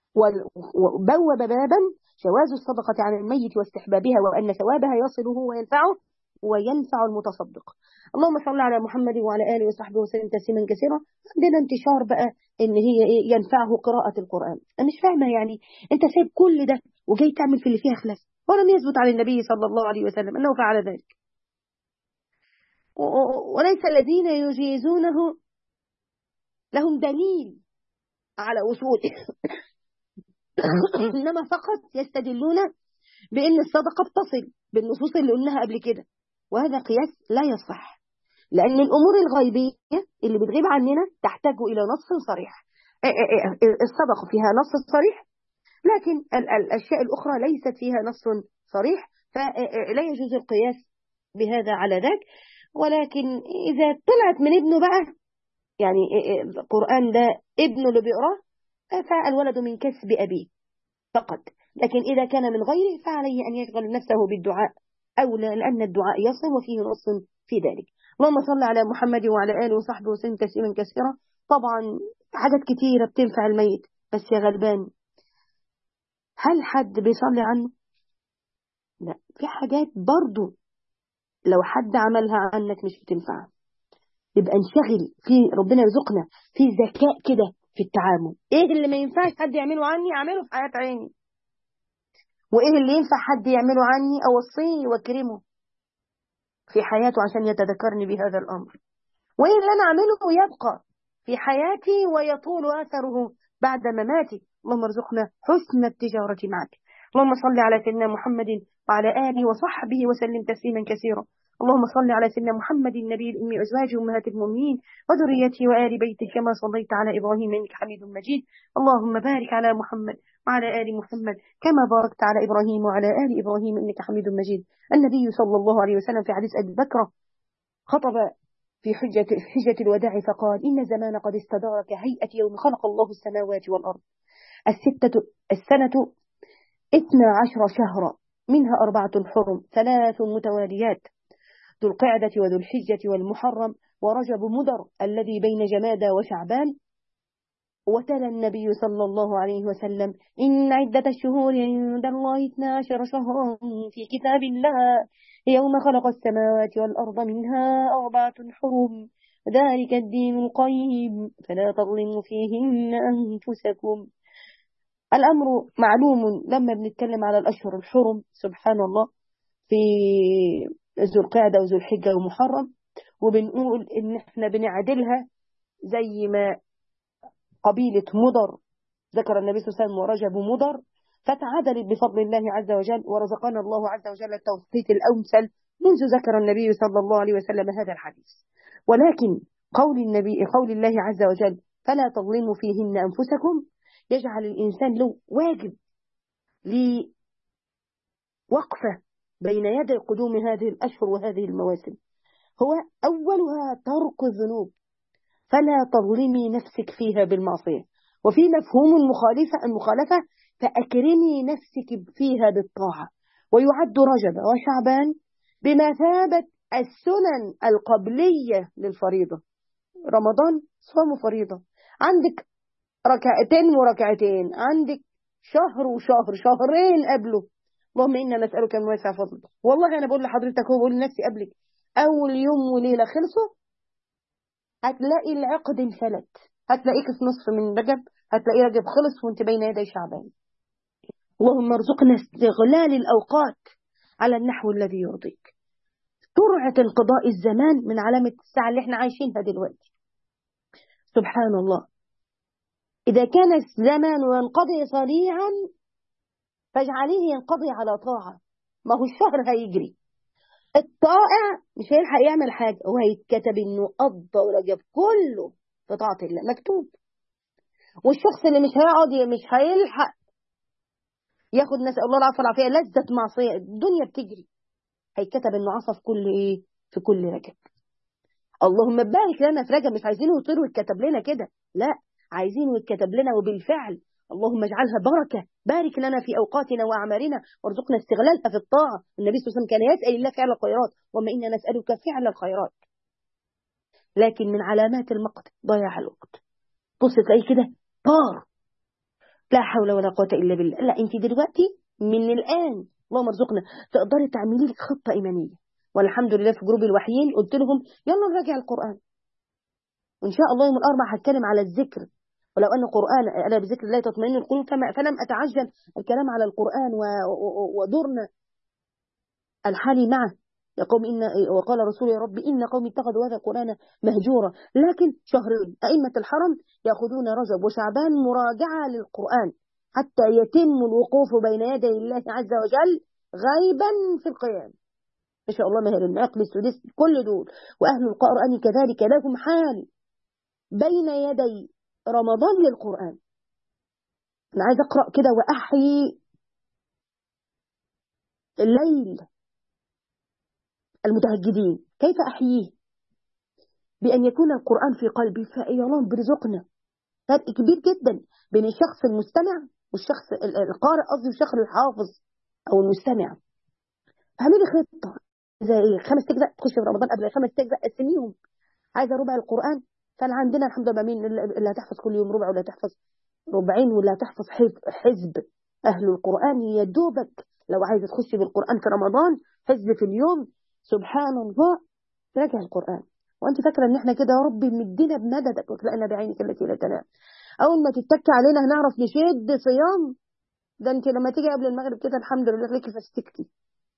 وبوب بابا جواز الصدقة عن الميت واستحبابها وأن ثوابها يصله وينفعه وينفع المتصدق. اللهم صل على محمد وعلى آله وصحبه وسلم تسليما كثيرا. عندنا انتشار بقى ان هي ايه ينفعه قراءة القرآن. انا مش فاهمة يعني انت سايب كل ده وجاي تعمل في اللي فيها خلاف، ولم يثبت عن النبي صلى الله عليه وسلم انه فعل ذلك، وليس الذين يجيزونه لهم دليل على وصول انما فقط يستدلون بان الصدقة بتصل بالنصوص اللي قلناها قبل كده، وهذا قياس لا يصح، لأن الأمور الغيبية اللي بتغيب عننا تحتاج إلى نص صريح. الصدقة فيها نص صريح، لكن الأشياء الأخرى ليست فيها نص صريح، فلا يجوز القياس بهذا على ذاك. ولكن إذا طلعت من ابنه بقى، يعني القرآن ده ابنه اللي بيقراه، فالولد من كسب أبيه فقط، لكن إذا كان من غيره فعليه أن يشغل نفسه بالدعاء أولى، لأن الدعاء يصل وفيه نص في ذلك. اللهم صل على محمد وعلى آله وصحبه وسلم تسليما كثيرا. طبعا حاجات كتيرة بتنفع الميت، بس يا غلبان هل حد بيصلي عنه؟ لا، في حاجات برضو لو حد عملها عنك مش بتنفع. يبقى انشغل في ربنا يرزقنا في ذكاء كده في التعامل. ايه اللي ما ينفعش حد يعمله عني اعمله في حياة عيني، وايه اللي ينفع حد يعمله عني اوصيه واكرمه في حياته عشان يتذكرني بهذا الامر، وايه اللي انا اعمله يبقى في حياتي ويطول اثره بعد مماتي. اللهم ارزقنا حسن التجارة معك. اللهم صل على سيدنا محمد وعلى آله وصحبه وسلم تسليما كثيرا. اللهم صل على سيدنا محمد النبي الأمي أزواجه أمهات المؤمنين وذريته وآل بيته كما صليت على إبراهيم إنك حميد مجيد. اللهم بارك على محمد وعلى آل محمد كما باركت على إبراهيم وعلى آل إبراهيم إنك حميد مجيد. النبي صلى الله عليه وسلم في حديث أبي بكر خطب في حجة, حجة الوداع فقال: إن زمان قد استدار كهيئة يوم خلق الله السماوات والأرض. الستة السنة اثنا عشر شهرا، منها أربعة حرم، ثلاث متواليات، ذو القعدة وذو الحجة والمحرم ورجب مضر الذي بين جمادى وشعبان. وتلا النبي صلى الله عليه وسلم: إن عدة الشهور عند الله اثنا عشر شهرا في كتاب الله يوم خلق السماوات والأرض منها أربعة حرم، ذلك الدين القيم فلا تظلموا فيهن أنفسكم. الأمر معلوم لما بنتكلم على الأشهر الحرم، سبحان الله، في ذو القعدة وذو الحجة ومحرم، وبنقول إن احنا بنعدلها زي ما قبيلة مضر ذكر النبي صلى الله عليه وسلم ورجب مضر، فتعادلت بفضل الله عز وجل، ورزقنا الله عز وجل التوقيت الأمثل منذ ذكر النبي صلى الله عليه وسلم هذا الحديث. ولكن قول النبي قول الله عز وجل: فلا تظلموا فيهن أنفسكم، يجعل الإنسان له واجب لوقفة بين يدي قدوم هذه الأشهر وهذه المواسم. هو أولها ترك الذنوب، فلا تظلمي نفسك فيها بالمعصية. وفي مفهوم المخالفة المخالفة فأكرمي نفسك فيها بالطاعة. ويعد رجب وشعبان بمثابة السنن القبلية للفريضة. رمضان صوم فريضة، عندك ركعتين وركعتين، عندك شهر وشهر، شهرين قبله. اللهم إنا نسألك من واسع فضلك. والله أنا بقول لحضرتك هو بقول لنفسي قبلك، أول يوم وليلة خلصوا هتلاقي العقد انفلت، هتلاقيك في نصف من رجب، هتلاقي رجب خلص وانت بين يدي شعبان. اللهم ارزقنا استغلال الأوقات على النحو الذي يرضيك. سرعة انقضاء الزمان من علامة الساعة اللي احنا عايشينها دلوقتي. سبحان الله، إذا كان الزمان ينقضي سريعا فاجعليه ينقضي على طاعة. ما هو الشهر هيجري، الطائع مش هيلحق يعمل حاجة، هو هيتكتب انه قضى ورجب كله في طاعة الله مكتوب. والشخص اللي مش هيقعد مش هيلحق ياخد، نسأل الله العافية والعافية، لذة معصية، الدنيا بتجري، هيتكتب انه عصى في كل ايه، في كل رجب. اللهم بارك لنا في رجب، مش عايزينه يطير ويتكتب لنا كده، لا، عايزينه يتكتب لنا وبالفعل. اللهم اجعلها بركة، بارك لنا في أوقاتنا وأعمارنا وارزقنا استغلالها في الطاعة. النبي صلى الله عليه وسلم كان يسأل الله فعل الخيرات، وما إنا نسألك فعل الخيرات. لكن من علامات المقت ضياع الوقت. بص تلاقي كده طار، لا حول ولا قوة إلا بالله. لا، أنت دلوقتي من الآن اللهم ارزقنا تقدري تعملي لك خطة إيمانية. والحمد لله في جروب الوحيين قلت لهم يلا نراجع القرآن، وإن شاء الله يوم الأربعاء هتكلم على الذكر. ولو أن القرآن ألا بذكر الله تطمئن القلوب، فلم أتعجل الكلام على القرآن ودورنا الحالي معه. يا قوم إن وقال رسول يا رب إن قوم اتخذوا هذا القرآن مهجورا. لكن شهرين أئمة الحرم يأخذون رجب وشعبان مراجعة للقرآن حتى يتم الوقوف بين يدي الله عز وجل غيبا في القيام. ما شاء الله، مهر العقل السديس كل دول، وأهل القرآن كذلك لهم حال بين يدي رمضان للقرآن. أنا عايز أقرأ كده وأحيي الليل المتهجدين. كيف أحييه؟ بأن يكون القرآن في قلبي، فيا الله برزقنا فرق كبير جدا بين الشخص المستمع والشخص القارئ، قصدي الشخص الحافظ او المستمع. اعملي خطه زي ايه، خمس اجزاء تخش في رمضان، قبل خمس اجزاء قسميهم. عايزه ربع القران، كان عندنا الحمد لله مين اللي هتحفظ كل يوم ربع، ولا هتحفظ ربعين، ولا هتحفظ حزب. اهل القران يا دوبك لو عايزه تخشي بالقران في رمضان حزب في اليوم، سبحان الله، راجع القران. وانت فاكره ان احنا كده يا رب مدينا بمددك وكلأنا بعينك التي لا تنام، اول ما تتكي علينا هنعرف نشد صيام. ده انت لما تيجي قبل المغرب كده الحمد لله ليكي فاستكتي،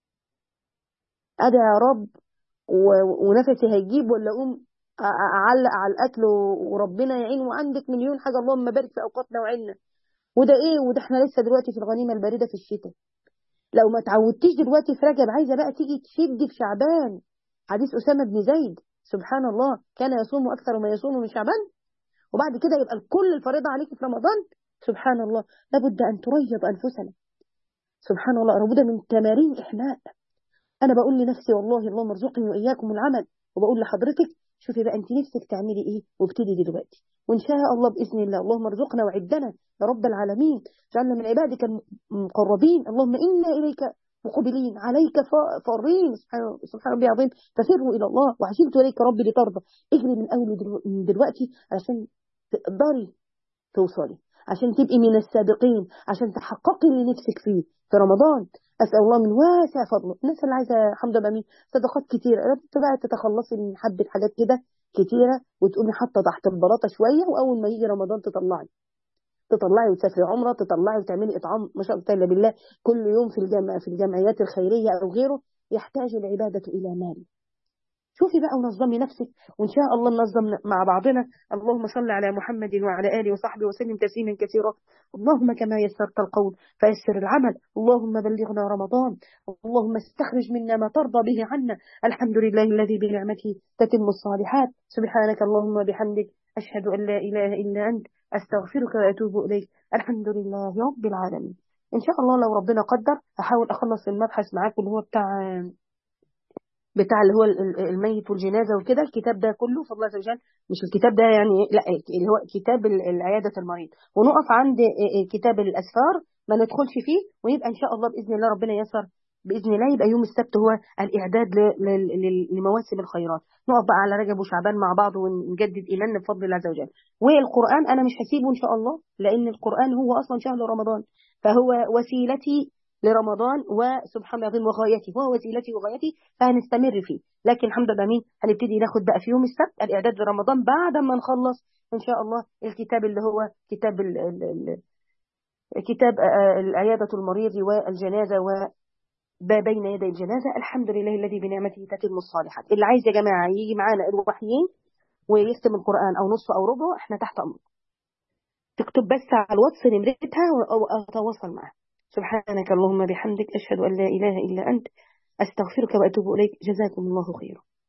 ادعي يا رب ونفسي هيجيب، ولا اقوم اعلق على الاكل وربنا يعين، وعندك مليون حاجه، اللهم بارك في اوقاتنا وعنا. وده ايه، وده احنا لسه دلوقتي في الغنيمه البارده في الشتاء. لو ما تعودتيش دلوقتي في رجب، عايزه بقى تيجي تشدي في شعبان. حديث اسامه بن زيد، سبحان الله، كان يصوم اكثر ما يصوم من شعبان، وبعد كده يبقى الكل الفريضه عليك في رمضان. سبحان الله، لابد ان تريض انفسنا. سبحان الله، لابد من تمارين احماء. انا بقول لنفسي والله اللهم ارزقني واياكم العمل، وبقول لحضرتك شوفي بقى انت نفسك تعملي ايه وابتدي دلوقتي، وان شاء الله باذن الله. اللهم ارزقنا وعدنا يا رب العالمين، جعلنا من عبادك المقربين. اللهم انا اليك مقبلين عليك فارين، سبحان سبحان ربي العظيم، ففروا الى الله وعجلت اليك ربي لترضى. اجري من اول من دلوقتي عشان تقدري توصلي، عشان تبقي من السابقين، عشان تحققي اللي نفسك فيه في رمضان. أسأل الله من واسع فضله. الناس اللي عايزة حمد بمين صدقات كتيرة، بقى تتخلصي من حبة حاجات كده كتيرة، وتقومي حاطة تحت البلاطة شوية، وأول ما يجي رمضان تطلعي تطلعي وتسافري عمرة، تطلعي وتعملي إطعام ما شاء الله بالله كل يوم في الجامع في الجمعيات الخيرية أو غيره. يحتاج العبادة إلى مال. شوفي بقى ونظمي نفسك، وإن شاء الله ننظم مع بعضنا. اللهم صل على محمد وعلى آله وصحبه وسلم تسليما كثيرا. اللهم كما يسرت القول فيسر العمل. اللهم بلغنا رمضان. اللهم استخرج منا ما ترضى به عنا. الحمد لله الذي بنعمته تتم الصالحات. سبحانك اللهم وبحمدك، أشهد أن لا إله إلا أنت، أستغفرك وأتوب إليك. الحمد لله رب العالمين. إن شاء الله لو ربنا قدر هحاول أخلص المبحث معاكم اللي هو بتاع بتاع اللي هو الميت والجنازة وكده، الكتاب ده كله فضل الله عز وجل. مش الكتاب ده يعني لا، اللي هو كتاب العيادة المريض، ونقف عند كتاب الأسفار ما ندخلش فيه، ويبقى إن شاء الله بإذن الله ربنا يسر بإذن الله يبقى يوم السبت هو الإعداد لمواسم الخيرات. نقف بقى على رجب وشعبان مع بعض ونجدد إيماننا بفضل الله عز وجل. والقرآن أنا مش هسيبه إن شاء الله، لأن القرآن هو أصلا شهر رمضان، فهو وسيلتي لرمضان، وسبحان الله وغايتي، هو وسيلتي وغايتي، فهنستمر فيه. لكن الحمد لله مين هنبتدي ناخد بقى في يوم السبت الإعداد لرمضان بعد ما نخلص إن شاء الله الكتاب اللي هو كتاب ال ال ال كتاب العيادة المريض والجنازة وبين يدي الجنازة. الحمد لله الذي بنعمته تتم الصالحات. اللي عايز يا جماعة يجي معانا الوحيين ويختم القرآن أو نصه أو ربعه، احنا تحت أمر. تكتب بس على الواتس نمرتها وأتواصل معها. سبحانك اللهم بحمدك، أشهد أن لا إله إلا أنت، أستغفرك وأتوب إليك. جزاكم الله خيرا.